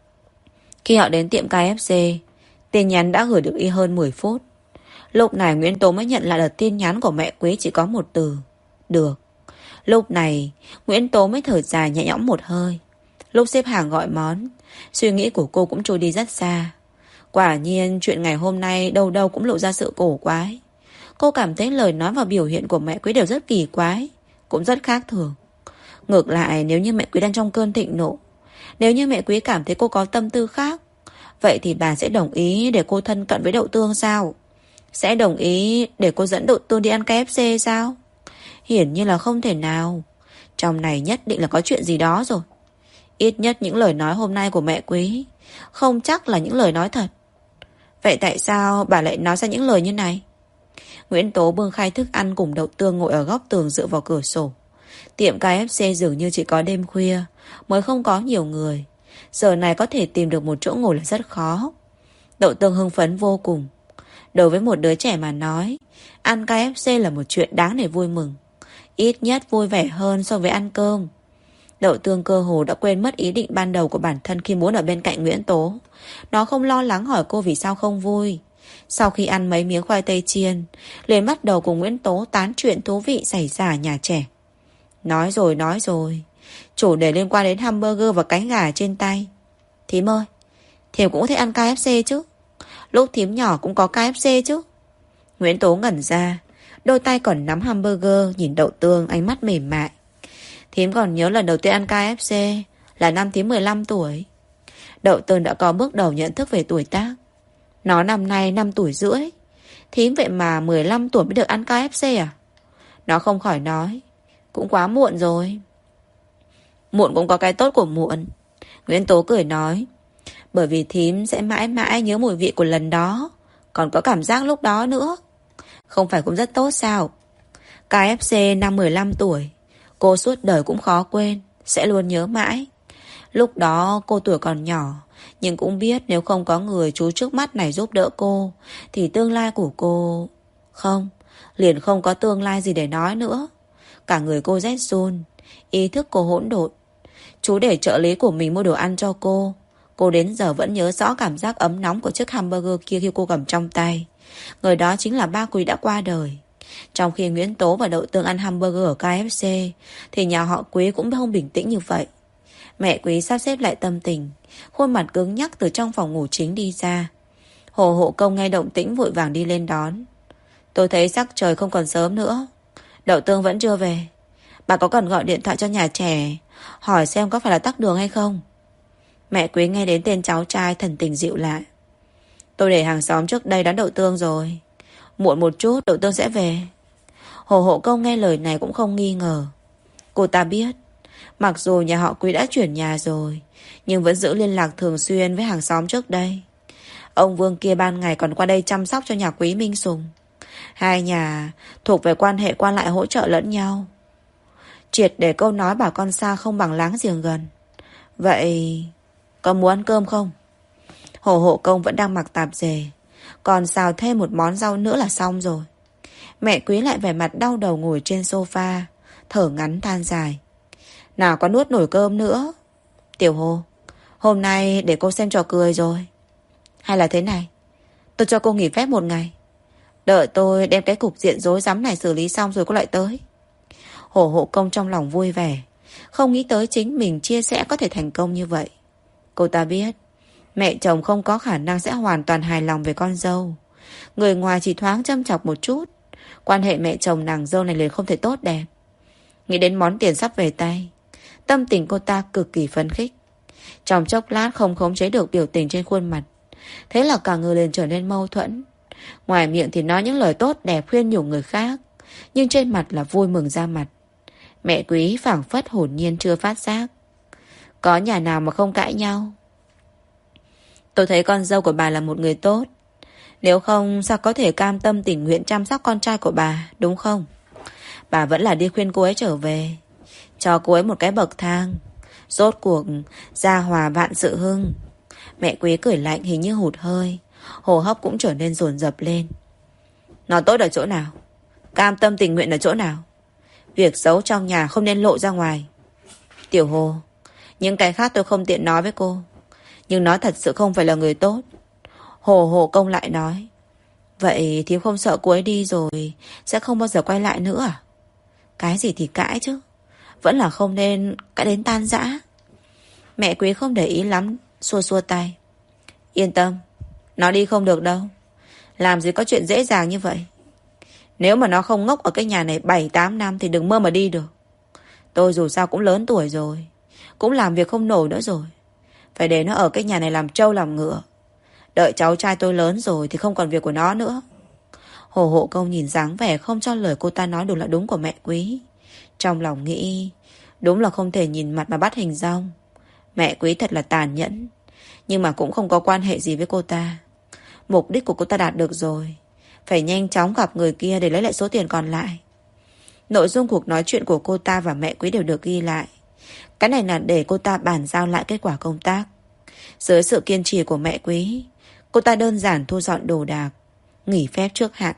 Speaker 1: Khi họ đến tiệm KFC, tin nhắn đã gửi được y hơn 10 phút. Lúc này Nguyễn Tố mới nhận lại được tin nhắn của mẹ Quế chỉ có một từ: được. Lúc này Nguyễn Tố mới thở dài nhẹ nhõm một hơi. Lúc xếp hàng gọi món, suy nghĩ của cô cũng trôi đi rất xa. Quả nhiên chuyện ngày hôm nay đâu đâu cũng lộ ra sự cổ quái. Cô cảm thấy lời nói và biểu hiện của mẹ Quý đều rất kỳ quái, cũng rất khác thường. Ngược lại, nếu như mẹ Quý đang trong cơn thịnh nộ, nếu như mẹ Quý cảm thấy cô có tâm tư khác, vậy thì bà sẽ đồng ý để cô thân cận với Đậu Tương sao? Sẽ đồng ý để cô dẫn Đậu Tương đi ăn KFC sao? Hiển nhiên là không thể nào. Trong này nhất định là có chuyện gì đó rồi. Ít nhất những lời nói hôm nay của mẹ Quý không chắc là những lời nói thật. Vậy tại sao bà lại nói ra những lời như này? Nguyễn Tố bưng khay thức ăn cùng Đậu Tương ngồi ở góc tường dựa vào cửa sổ. Tiệm KFC dường như chỉ có đêm khuya mới không có nhiều người. Giờ này có thể tìm được một chỗ ngồi là rất khó. Đậu Tương hưng phấn vô cùng. Đối với một đứa trẻ mà nói, ăn KFC là một chuyện đáng để vui mừng. Ít nhất vui vẻ hơn so với ăn cơm. Đậu Tương cơ hồ đã quên mất ý định ban đầu của bản thân khi muốn ở bên cạnh Nguyễn Tố. Nó không lo lắng hỏi cô vì sao không vui. Sau khi ăn mấy miếng khoai tây chiên, liền bắt đầu cùng Nguyễn Tố tán chuyện thú vị xảy ra ở nhà trẻ. Nói rồi, chủ đề liên quan đến hamburger và cánh gà trên tay. Thím ơi, thím cũng có thể ăn KFC chứ? Lúc thím nhỏ cũng có KFC chứ? Nguyễn Tố ngẩn ra, đôi tay còn nắm hamburger, nhìn Đậu Tương ánh mắt mềm mại. Thím còn nhớ lần đầu tiên ăn KFC là năm thím 15 tuổi. Đậu Tương đã có bước đầu nhận thức về tuổi tác. Nó năm nay 5 tuổi rưỡi. Thím vậy mà 15 tuổi mới được ăn KFC à? Nó không khỏi nói, cũng quá muộn rồi. Muộn cũng có cái tốt của muộn, Nguyễn Tố cười nói. Bởi vì thím sẽ mãi mãi nhớ mùi vị của lần đó, còn có cảm giác lúc đó nữa. Không phải cũng rất tốt sao? KFC năm 15 tuổi, cô suốt đời cũng khó quên, sẽ luôn nhớ mãi. Lúc đó cô tuổi còn nhỏ, nhưng cũng biết nếu không có người chú trước mắt này giúp đỡ cô, thì tương lai của cô... Không, liền không có tương lai gì để nói nữa. Cả người cô rét run, ý thức cô hỗn độn. Chú để trợ lý của mình mua đồ ăn cho cô. Cô đến giờ vẫn nhớ rõ cảm giác ấm nóng của chiếc hamburger kia khi cô cầm trong tay. Người đó chính là ba Quý đã qua đời. Trong khi Nguyễn Tố và Đậu Tương ăn hamburger ở KFC, thì nhà họ Quý cũng không bình tĩnh như vậy. Mẹ Quý sắp xếp lại tâm tình, khuôn mặt cứng nhắc từ trong phòng ngủ chính đi ra. Hồ Hộ Công nghe động tĩnh vội vàng đi lên đón. Tôi thấy sắc trời không còn sớm nữa, Đậu Tương vẫn chưa về. Bà có cần gọi điện thoại cho nhà trẻ, hỏi xem có phải là tắc đường hay không? Mẹ Quý nghe đến tên cháu trai thần tình dịu lại. Tôi để hàng xóm trước đây đón Đậu Tương rồi. Muộn một chút Đậu Tương sẽ về. Hồ Hộ Công nghe lời này cũng không nghi ngờ. Cô ta biết, mặc dù nhà họ Quý đã chuyển nhà rồi, nhưng vẫn giữ liên lạc thường xuyên với hàng xóm trước đây. Ông Vương kia ban ngày còn qua đây chăm sóc cho nhà Quý Minh Sùng. Hai nhà thuộc về quan hệ qua lại hỗ trợ lẫn nhau. Triệt để câu nói bà con xa không bằng láng giềng gần. Vậy có muốn ăn cơm không? Hồ Hộ Công vẫn đang mặc tạp dề, còn xào thêm một món rau nữa là xong rồi. Mẹ Quý lại vẻ mặt đau đầu ngồi trên sofa, thở ngắn than dài. Nào có nuốt nổi cơm nữa. Tiểu Hồ, hôm nay để cô xem trò cười rồi. Hay là thế này, tôi cho cô nghỉ phép một ngày, đợi tôi đem cái cục diện rối rắm này xử lý xong rồi cô lại tới. Hồ Hộ Công trong lòng vui vẻ, không nghĩ tới chính mình chia sẻ có thể thành công như vậy. Cô ta biết mẹ chồng không có khả năng sẽ hoàn toàn hài lòng về con dâu. Người ngoài chỉ thoáng châm chọc một chút, quan hệ mẹ chồng nàng dâu này liền không thể tốt đẹp. Nghĩ đến món tiền sắp về tay, tâm tình cô ta cực kỳ phấn khích. Trong chốc lát không khống chế được biểu tình trên khuôn mặt. Thế là cả người liền trở nên mâu thuẫn. Ngoài miệng thì nói những lời tốt đẹp khuyên nhủ người khác, nhưng trên mặt là vui mừng ra mặt. Mẹ Quý phảng phất hồn nhiên chưa phát giác. Có nhà nào mà không cãi nhau. Tôi thấy con dâu của bà là một người tốt. Nếu không sao có thể cam tâm tình nguyện chăm sóc con trai của bà, đúng không? Bà vẫn là đi khuyên cô ấy trở về, cho cô ấy một cái bậc thang. Rốt cuộc gia hòa vạn sự hưng. Mẹ Quý cười lạnh hình như hụt hơi, hô hấp cũng trở nên dồn dập lên. Nó tốt ở chỗ nào? Cam tâm tình nguyện ở chỗ nào? Việc xấu trong nhà không nên lộ ra ngoài. Tiểu Hồ, những cái khác tôi không tiện nói với cô, nhưng nó thật sự không phải là người tốt. Hồ Hộ Công lại nói. Vậy thì không sợ cô ấy đi rồi sẽ không bao giờ quay lại nữa à? Cái gì thì cãi chứ, vẫn là không nên cãi đến tan rã. Mẹ Quý không để ý lắm, xua xua tay. Yên tâm, nó đi không được đâu. Làm gì có chuyện dễ dàng như vậy. Nếu mà nó không ngốc ở cái nhà này 7-8 năm thì đừng mơ mà đi được. Tôi dù sao cũng lớn tuổi rồi, cũng làm việc không nổi nữa rồi. Phải để nó ở cái nhà này làm trâu làm ngựa. Đợi cháu trai tôi lớn rồi thì không còn việc của nó nữa. Hồ Hộ Công nhìn dáng vẻ không cho lời cô ta nói được là đúng của mẹ Quý. Trong lòng nghĩ, đúng là không thể nhìn mặt mà bắt hình dong. Mẹ Quý thật là tàn nhẫn, nhưng mà cũng không có quan hệ gì với cô ta. Mục đích của cô ta đạt được rồi, phải nhanh chóng gặp người kia để lấy lại số tiền còn lại. Nội dung cuộc nói chuyện của cô ta và mẹ Quý đều được ghi lại. Cái này là để cô ta bàn giao lại kết quả công tác. Dưới sự kiên trì của mẹ Quý, cô ta đơn giản thu dọn đồ đạc, nghỉ phép trước hạn.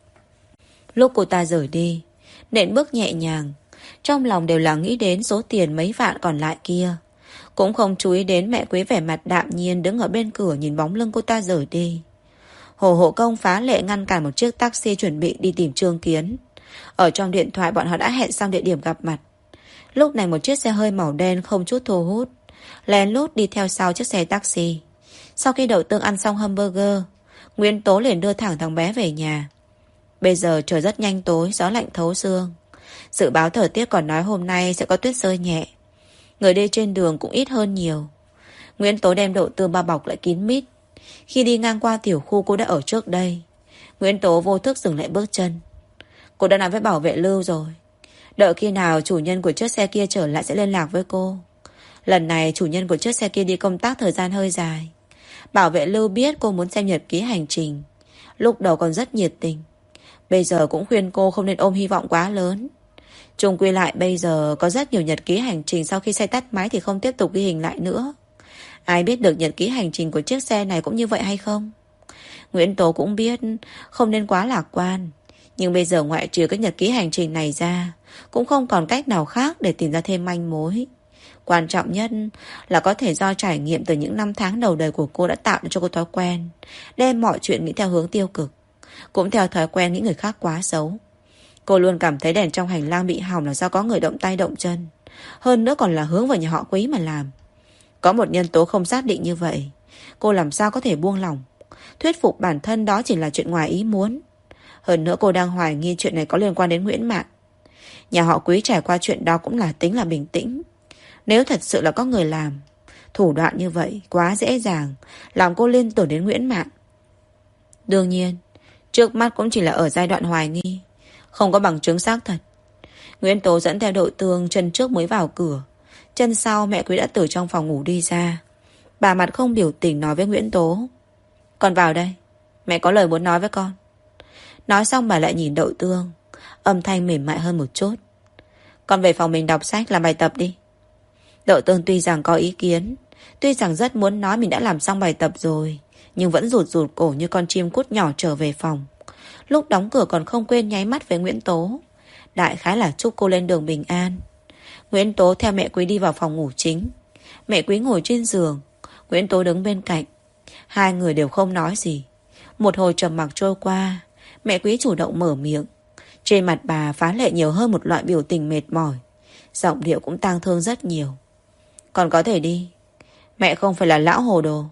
Speaker 1: Lúc cô ta rời đi, nện bước nhẹ nhàng, trong lòng đều là nghĩ đến số tiền mấy vạn còn lại kia. Cũng không chú ý đến mẹ Quý vẻ mặt đạm nhiên đứng ở bên cửa nhìn bóng lưng cô ta rời đi. Hồ Hộ Công phá lệ ngăn cản một chiếc taxi chuẩn bị đi tìm Trương Kiến. Ở trong điện thoại bọn họ đã hẹn xong địa điểm gặp mặt. Lúc này một chiếc xe hơi màu đen không chút thu hút lén lút đi theo sau chiếc xe taxi. Sau khi Đậu Tương ăn xong hamburger, Nguyễn Tố liền đưa thẳng thằng bé về nhà. Bây giờ trời rất nhanh tối, gió lạnh thấu xương. Dự báo thời tiết còn nói hôm nay sẽ có tuyết rơi nhẹ. Người đi trên đường cũng ít hơn nhiều. Nguyễn Tố đem Đậu Tương bao bọc lại kín mít. Khi đi ngang qua tiểu khu cô đã ở trước đây, Nguyễn Tố vô thức dừng lại bước chân. Cô đã nói với bảo vệ Lưu rồi, đợi khi nào chủ nhân của chiếc xe kia trở lại sẽ liên lạc với cô. Lần này chủ nhân của chiếc xe kia đi công tác thời gian hơi dài. Bảo vệ Lưu biết cô muốn xem nhật ký hành trình, lúc đầu còn rất nhiệt tình. Bây giờ cũng khuyên cô không nên ôm hy vọng quá lớn. Chung quy lại bây giờ có rất nhiều nhật ký hành trình sau khi xe tắt máy thì không tiếp tục ghi hình lại nữa. Ai biết được nhật ký hành trình của chiếc xe này cũng như vậy hay không? Nguyễn Tố cũng biết không nên quá lạc quan. Nhưng bây giờ ngoại trừ cái nhật ký hành trình này ra, cũng không còn cách nào khác để tìm ra thêm manh mối. Quan trọng nhất là có thể do trải nghiệm từ những năm tháng đầu đời của cô đã tạo cho cô thói quen đem mọi chuyện nghĩ theo hướng tiêu cực, cũng theo thói quen nghĩ người khác quá xấu. Cô luôn cảm thấy đèn trong hành lang bị hỏng là do có người động tay động chân, hơn nữa còn là hướng vào nhà họ Quý mà làm. Có một nhân tố không xác định như vậy, cô làm sao có thể buông lỏng, thuyết phục bản thân đó chỉ là chuyện ngoài ý muốn. Hơn nữa cô đang hoài nghi chuyện này có liên quan đến Nguyễn Mạn. Nhà họ Quý trải qua chuyện đó cũng là tính là bình tĩnh. Nếu thật sự là có người làm, thủ đoạn như vậy quá dễ dàng làm cô liên tưởng đến Nguyễn Mạn. Đương nhiên, trước mắt cũng chỉ là ở giai đoạn hoài nghi, không có bằng chứng xác thật. Nguyễn Tố dẫn theo đội tương, chân trước mới vào cửa, chân sau mẹ Quý đã từ trong phòng ngủ đi ra. Bà mặt không biểu tình nói với Nguyễn Tố: "Con vào đây, mẹ có lời muốn nói với con." Nói xong bà lại nhìn Đậu Tương, âm thanh mềm mại hơn một chút: "Con về phòng mình đọc sách làm bài tập đi." Đậu Tương tuy rằng có ý kiến, tuy rằng rất muốn nói mình đã làm xong bài tập rồi, nhưng vẫn rụt rụt cổ như con chim cút nhỏ trở về phòng. Lúc đóng cửa còn không quên nháy mắt với Nguyễn Tố, đại khái là chúc cô lên đường bình an. Nguyễn Tố theo mẹ Quý đi vào phòng ngủ chính. Mẹ Quý ngồi trên giường, Nguyễn Tố đứng bên cạnh. Hai người đều không nói gì. Một hồi trầm mặc trôi qua, mẹ Quý chủ động mở miệng. Trên mặt bà phá lệ nhiều hơn một loại biểu tình mệt mỏi, giọng điệu cũng tang thương rất nhiều. "Con có thể đi, mẹ không phải là lão hồ đồ.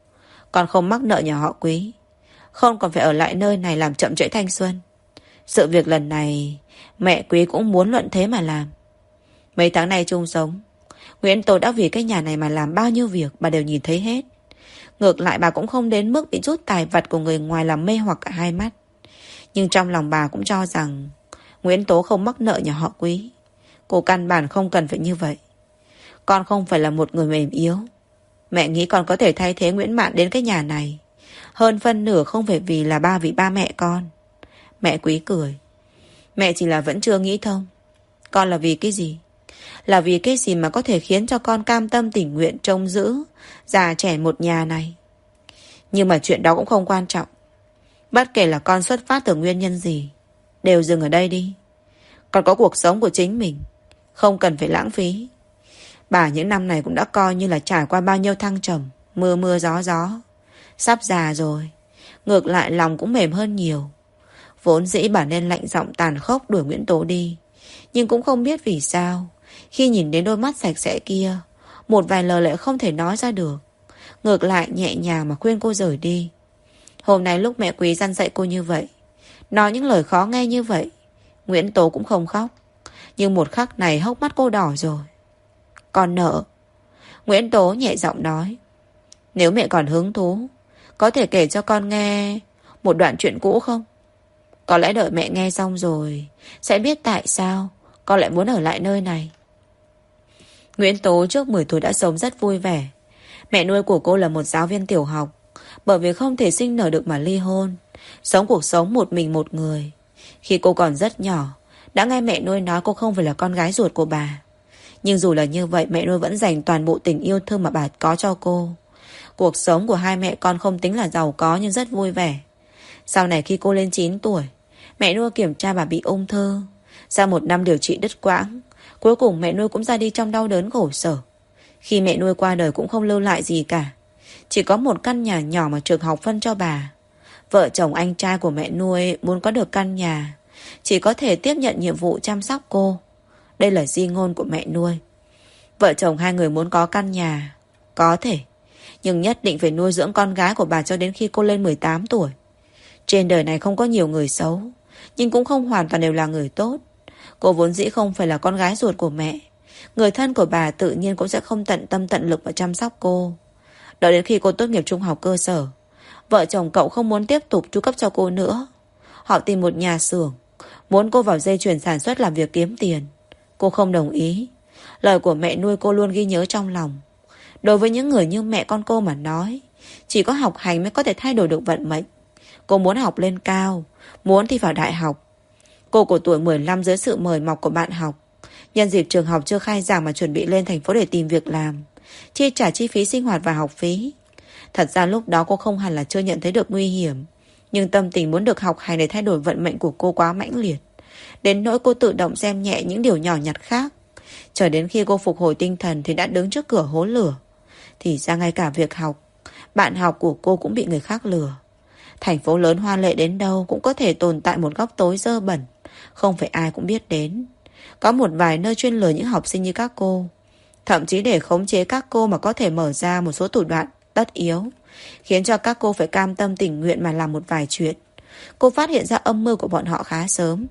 Speaker 1: Con không mắc nợ nhà họ Quý, không còn phải ở lại nơi này làm chậm trễ thanh xuân. Sự việc lần này mẹ Quý cũng muốn luận thế mà làm. Mấy tháng nay chung sống, Nguyễn Tố đã vì cái nhà này mà làm bao nhiêu việc bà đều nhìn thấy hết. Ngược lại bà cũng không đến mức bị chút tài vật của người ngoài làm mê hoặc cả hai mắt. Nhưng trong lòng bà cũng cho rằng Nguyễn Tố không mắc nợ nhà họ Quý. Cô căn bản không cần phải như vậy. Con không phải là một người mềm yếu. Mẹ nghĩ con có thể thay thế Nguyễn Mạn đến cái nhà này. Hơn phân nửa không phải vì là vị ba mẹ con." Mẹ Quý cười: "Mẹ chỉ là vẫn chưa nghĩ thông. Con là vì cái gì? Là vì cái gì mà có thể khiến cho con cam tâm tình nguyện trông giữ già trẻ một nhà này? Nhưng mà chuyện đó cũng không quan trọng. Bất kể là con xuất phát từ nguyên nhân gì, đều dừng ở đây đi. Con có cuộc sống của chính mình, không cần phải lãng phí. Bà những năm này cũng đã coi như là trải qua bao nhiêu thăng trầm, mưa mưa gió gió. Sắp già rồi, ngược lại lòng cũng mềm hơn nhiều." Vốn dĩ bà nên lạnh giọng tàn khốc đuổi Nguyễn Tố đi, nhưng cũng không biết vì sao, khi nhìn đến đôi mắt sạch sẽ kia, một vài lời lại không thể nói ra được. Ngược lại nhẹ nhàng mà khuyên cô rời đi. Hôm nay lúc mẹ Quý dặn dạy cô như vậy, nói những lời khó nghe như vậy, Nguyễn Tố cũng không khóc. Nhưng một khắc này hốc mắt cô đỏ rồi. "Con nợ." Nguyễn Tố nhẹ giọng nói: "Nếu mẹ còn hứng thú, có thể kể cho con nghe một đoạn chuyện cũ không? Có lẽ đợi mẹ nghe xong rồi sẽ biết tại sao con lại muốn ở lại nơi này." Nguyễn Tố trước 10 tuổi đã sống rất vui vẻ. Mẹ nuôi của cô là một giáo viên tiểu học, bởi vì không thể sinh nở được mà ly hôn, sống cuộc sống một mình một người. Khi cô còn rất nhỏ, đã nghe mẹ nuôi nói cô không phải là con gái ruột của bà. Nhưng dù là như vậy, mẹ nuôi vẫn dành toàn bộ tình yêu thương mà bà có cho cô. Cuộc sống của hai mẹ con không tính là giàu có nhưng rất vui vẻ. Sau này khi cô lên 9 tuổi, mẹ nuôi kiểm tra bà bị ung thư. Sau một năm điều trị đứt quãng, cuối cùng mẹ nuôi cũng ra đi trong đau đớn khổ sở. Khi mẹ nuôi qua đời cũng không lưu lại gì cả, chỉ có một căn nhà nhỏ mà trường học phân cho bà. Vợ chồng anh trai của mẹ nuôi muốn có được căn nhà, chỉ có thể tiếp nhận nhiệm vụ chăm sóc cô. Đây là di ngôn của mẹ nuôi. Vợ chồng hai người muốn có căn nhà, có thể, nhưng nhất định phải nuôi dưỡng con gái của bà cho đến khi cô lên 18 tuổi. Trên đời này không có nhiều người xấu, nhưng cũng không hoàn toàn đều là người tốt. Cô vốn dĩ không phải là con gái ruột của mẹ, người thân của bà tự nhiên cũng sẽ không tận tâm tận lực mà chăm sóc cô. Đợi đến khi cô tốt nghiệp trung học cơ sở, vợ chồng cậu không muốn tiếp tục chu cấp cho cô nữa. Họ tìm một nhà xưởng, muốn cô vào dây chuyền sản xuất làm việc kiếm tiền. Cô không đồng ý. Lời của mẹ nuôi cô luôn ghi nhớ trong lòng. Đối với những người như mẹ con cô mà nói, chỉ có học hành mới có thể thay đổi được vận mệnh. Cô muốn học lên cao, muốn thi vào đại học. Cô của tuổi 15 dưới sự mời mọc của bạn học, nhân dịp trường học chưa khai giảng mà chuẩn bị lên thành phố để tìm việc làm, chi trả chi phí sinh hoạt và học phí. Thật ra lúc đó cô không hẳn là chưa nhận thấy được nguy hiểm, nhưng tâm tình muốn được học hành để thay đổi vận mệnh của cô quá mãnh liệt, đến nỗi cô tự động xem nhẹ những điều nhỏ nhặt khác. Chờ đến khi cô phục hồi tinh thần thì đã đứng trước cửa hố lửa. Thì ra ngay cả việc học, bạn học của cô cũng bị người khác lừa. Thành phố lớn hoa lệ đến đâu cũng có thể tồn tại một góc tối dơ bẩn, không phải ai cũng biết đến. Có một vài nơi chuyên lừa những học sinh như các cô, thậm chí để khống chế các cô mà có thể mở ra một số thủ đoạn tất yếu, khiến cho các cô phải cam tâm tình nguyện mà làm một vài chuyện. Cô phát hiện ra âm mưu của bọn họ khá sớm.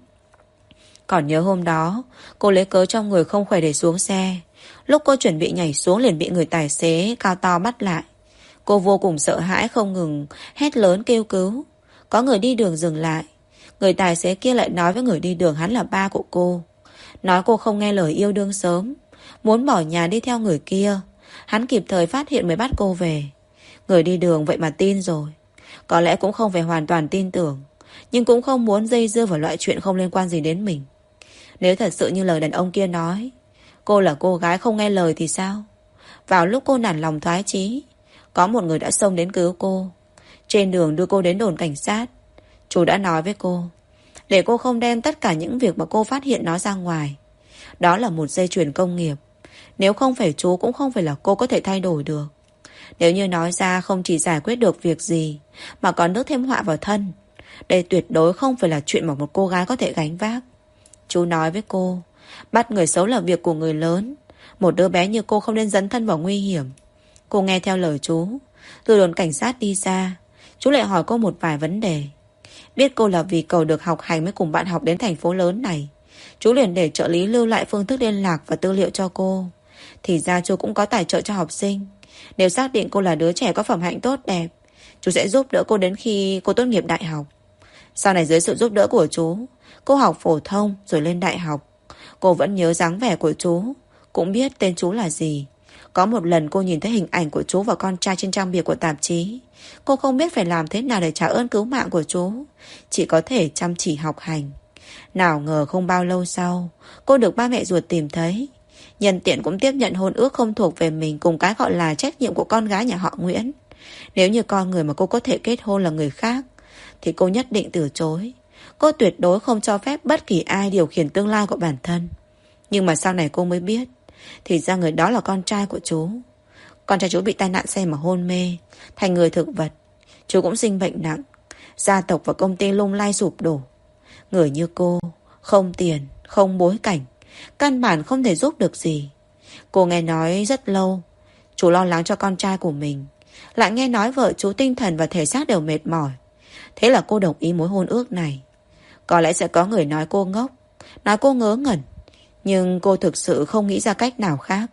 Speaker 1: Còn nhớ hôm đó, cô lấy cớ trong người không khỏe để xuống xe. Lúc cô chuẩn bị nhảy xuống liền bị người tài xế cao to bắt lại. Cô vô cùng sợ hãi không ngừng hét lớn kêu cứu. Có người đi đường dừng lại. Người tài xế kia lại nói với người đi đường hắn là ba của cô. Nói cô không nghe lời yêu đương sớm, muốn bỏ nhà đi theo người kia. Hắn kịp thời phát hiện mới bắt cô về. Người đi đường vậy mà tin rồi. Có lẽ cũng không phải hoàn toàn tin tưởng, nhưng cũng không muốn dây dưa vào loại chuyện không liên quan gì đến mình. Nếu thật sự như lời đàn ông kia nói, cô là cô gái không nghe lời thì sao? Vào lúc cô nản lòng thoái chí, có một người đã xông đến cứu cô. Trên đường đưa cô đến đồn cảnh sát, chú đã nói với cô để cô không đem tất cả những việc mà cô phát hiện nó ra ngoài. Đó là một dây chuyền công nghiệp. Nếu không phải chú cũng không phải là cô có thể thay đổi được. Nếu như nói ra không chỉ giải quyết được việc gì, mà còn nước thêm họa vào thân. Đây tuyệt đối không phải là chuyện mà một cô gái có thể gánh vác. Chú nói với cô, bắt người xấu là việc của người lớn. Một đứa bé như cô không nên dấn thân vào nguy hiểm. Cô nghe theo lời chú. Từ đồn cảnh sát đi ra, chú lại hỏi cô một vài vấn đề. Biết cô là vì cầu được học hành mới cùng bạn học đến thành phố lớn này, chú liền để trợ lý lưu lại phương thức liên lạc và tư liệu cho cô. Thì ra chú cũng có tài trợ cho học sinh. Nếu xác định cô là đứa trẻ có phẩm hạnh tốt đẹp, chú sẽ giúp đỡ cô đến khi cô tốt nghiệp đại học. Sau này dưới sự giúp đỡ của chú, cô học phổ thông rồi lên đại học. Cô vẫn nhớ dáng vẻ của chú, cũng biết tên chú là gì. Có một lần cô nhìn thấy hình ảnh của chú và con trai trên trang bìa của tạp chí. Cô không biết phải làm thế nào để trả ơn cứu mạng của chú, chỉ có thể chăm chỉ học hành. Nào ngờ không bao lâu sau, cô được ba mẹ ruột tìm thấy. Nhân tiện cũng tiếp nhận hôn ước không thuộc về mình cùng cái gọi là trách nhiệm của con gái nhà họ Nguyễn. Nếu như con người mà cô có thể kết hôn là người khác, thì cô nhất định từ chối. Cô tuyệt đối không cho phép bất kỳ ai điều khiển tương lai của bản thân. Nhưng mà sau này cô mới biết, thì ra người đó là con trai của chú. Con trai chú bị tai nạn xe mà hôn mê, thành người thực vật. Chú cũng sinh bệnh nặng. Gia tộc và công ty lung lay sụp đổ. Người như cô, không tiền, không bối cảnh, căn bản không thể giúp được gì. Cô nghe nói rất lâu chú lo lắng cho con trai của mình, lại nghe nói vợ chú tinh thần và thể xác đều mệt mỏi. Thế là cô đồng ý mối hôn ước này. Có lẽ sẽ có người nói cô ngốc, nói cô ngớ ngẩn, nhưng cô thực sự không nghĩ ra cách nào khác.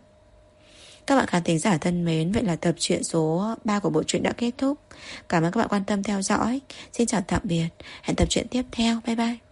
Speaker 1: Các bạn khán thính giả thân mến, vậy là tập truyện số 3 của bộ truyện đã kết thúc. Cảm ơn các bạn quan tâm theo dõi. Xin chào tạm biệt. Hẹn tập truyện tiếp theo. Bye bye.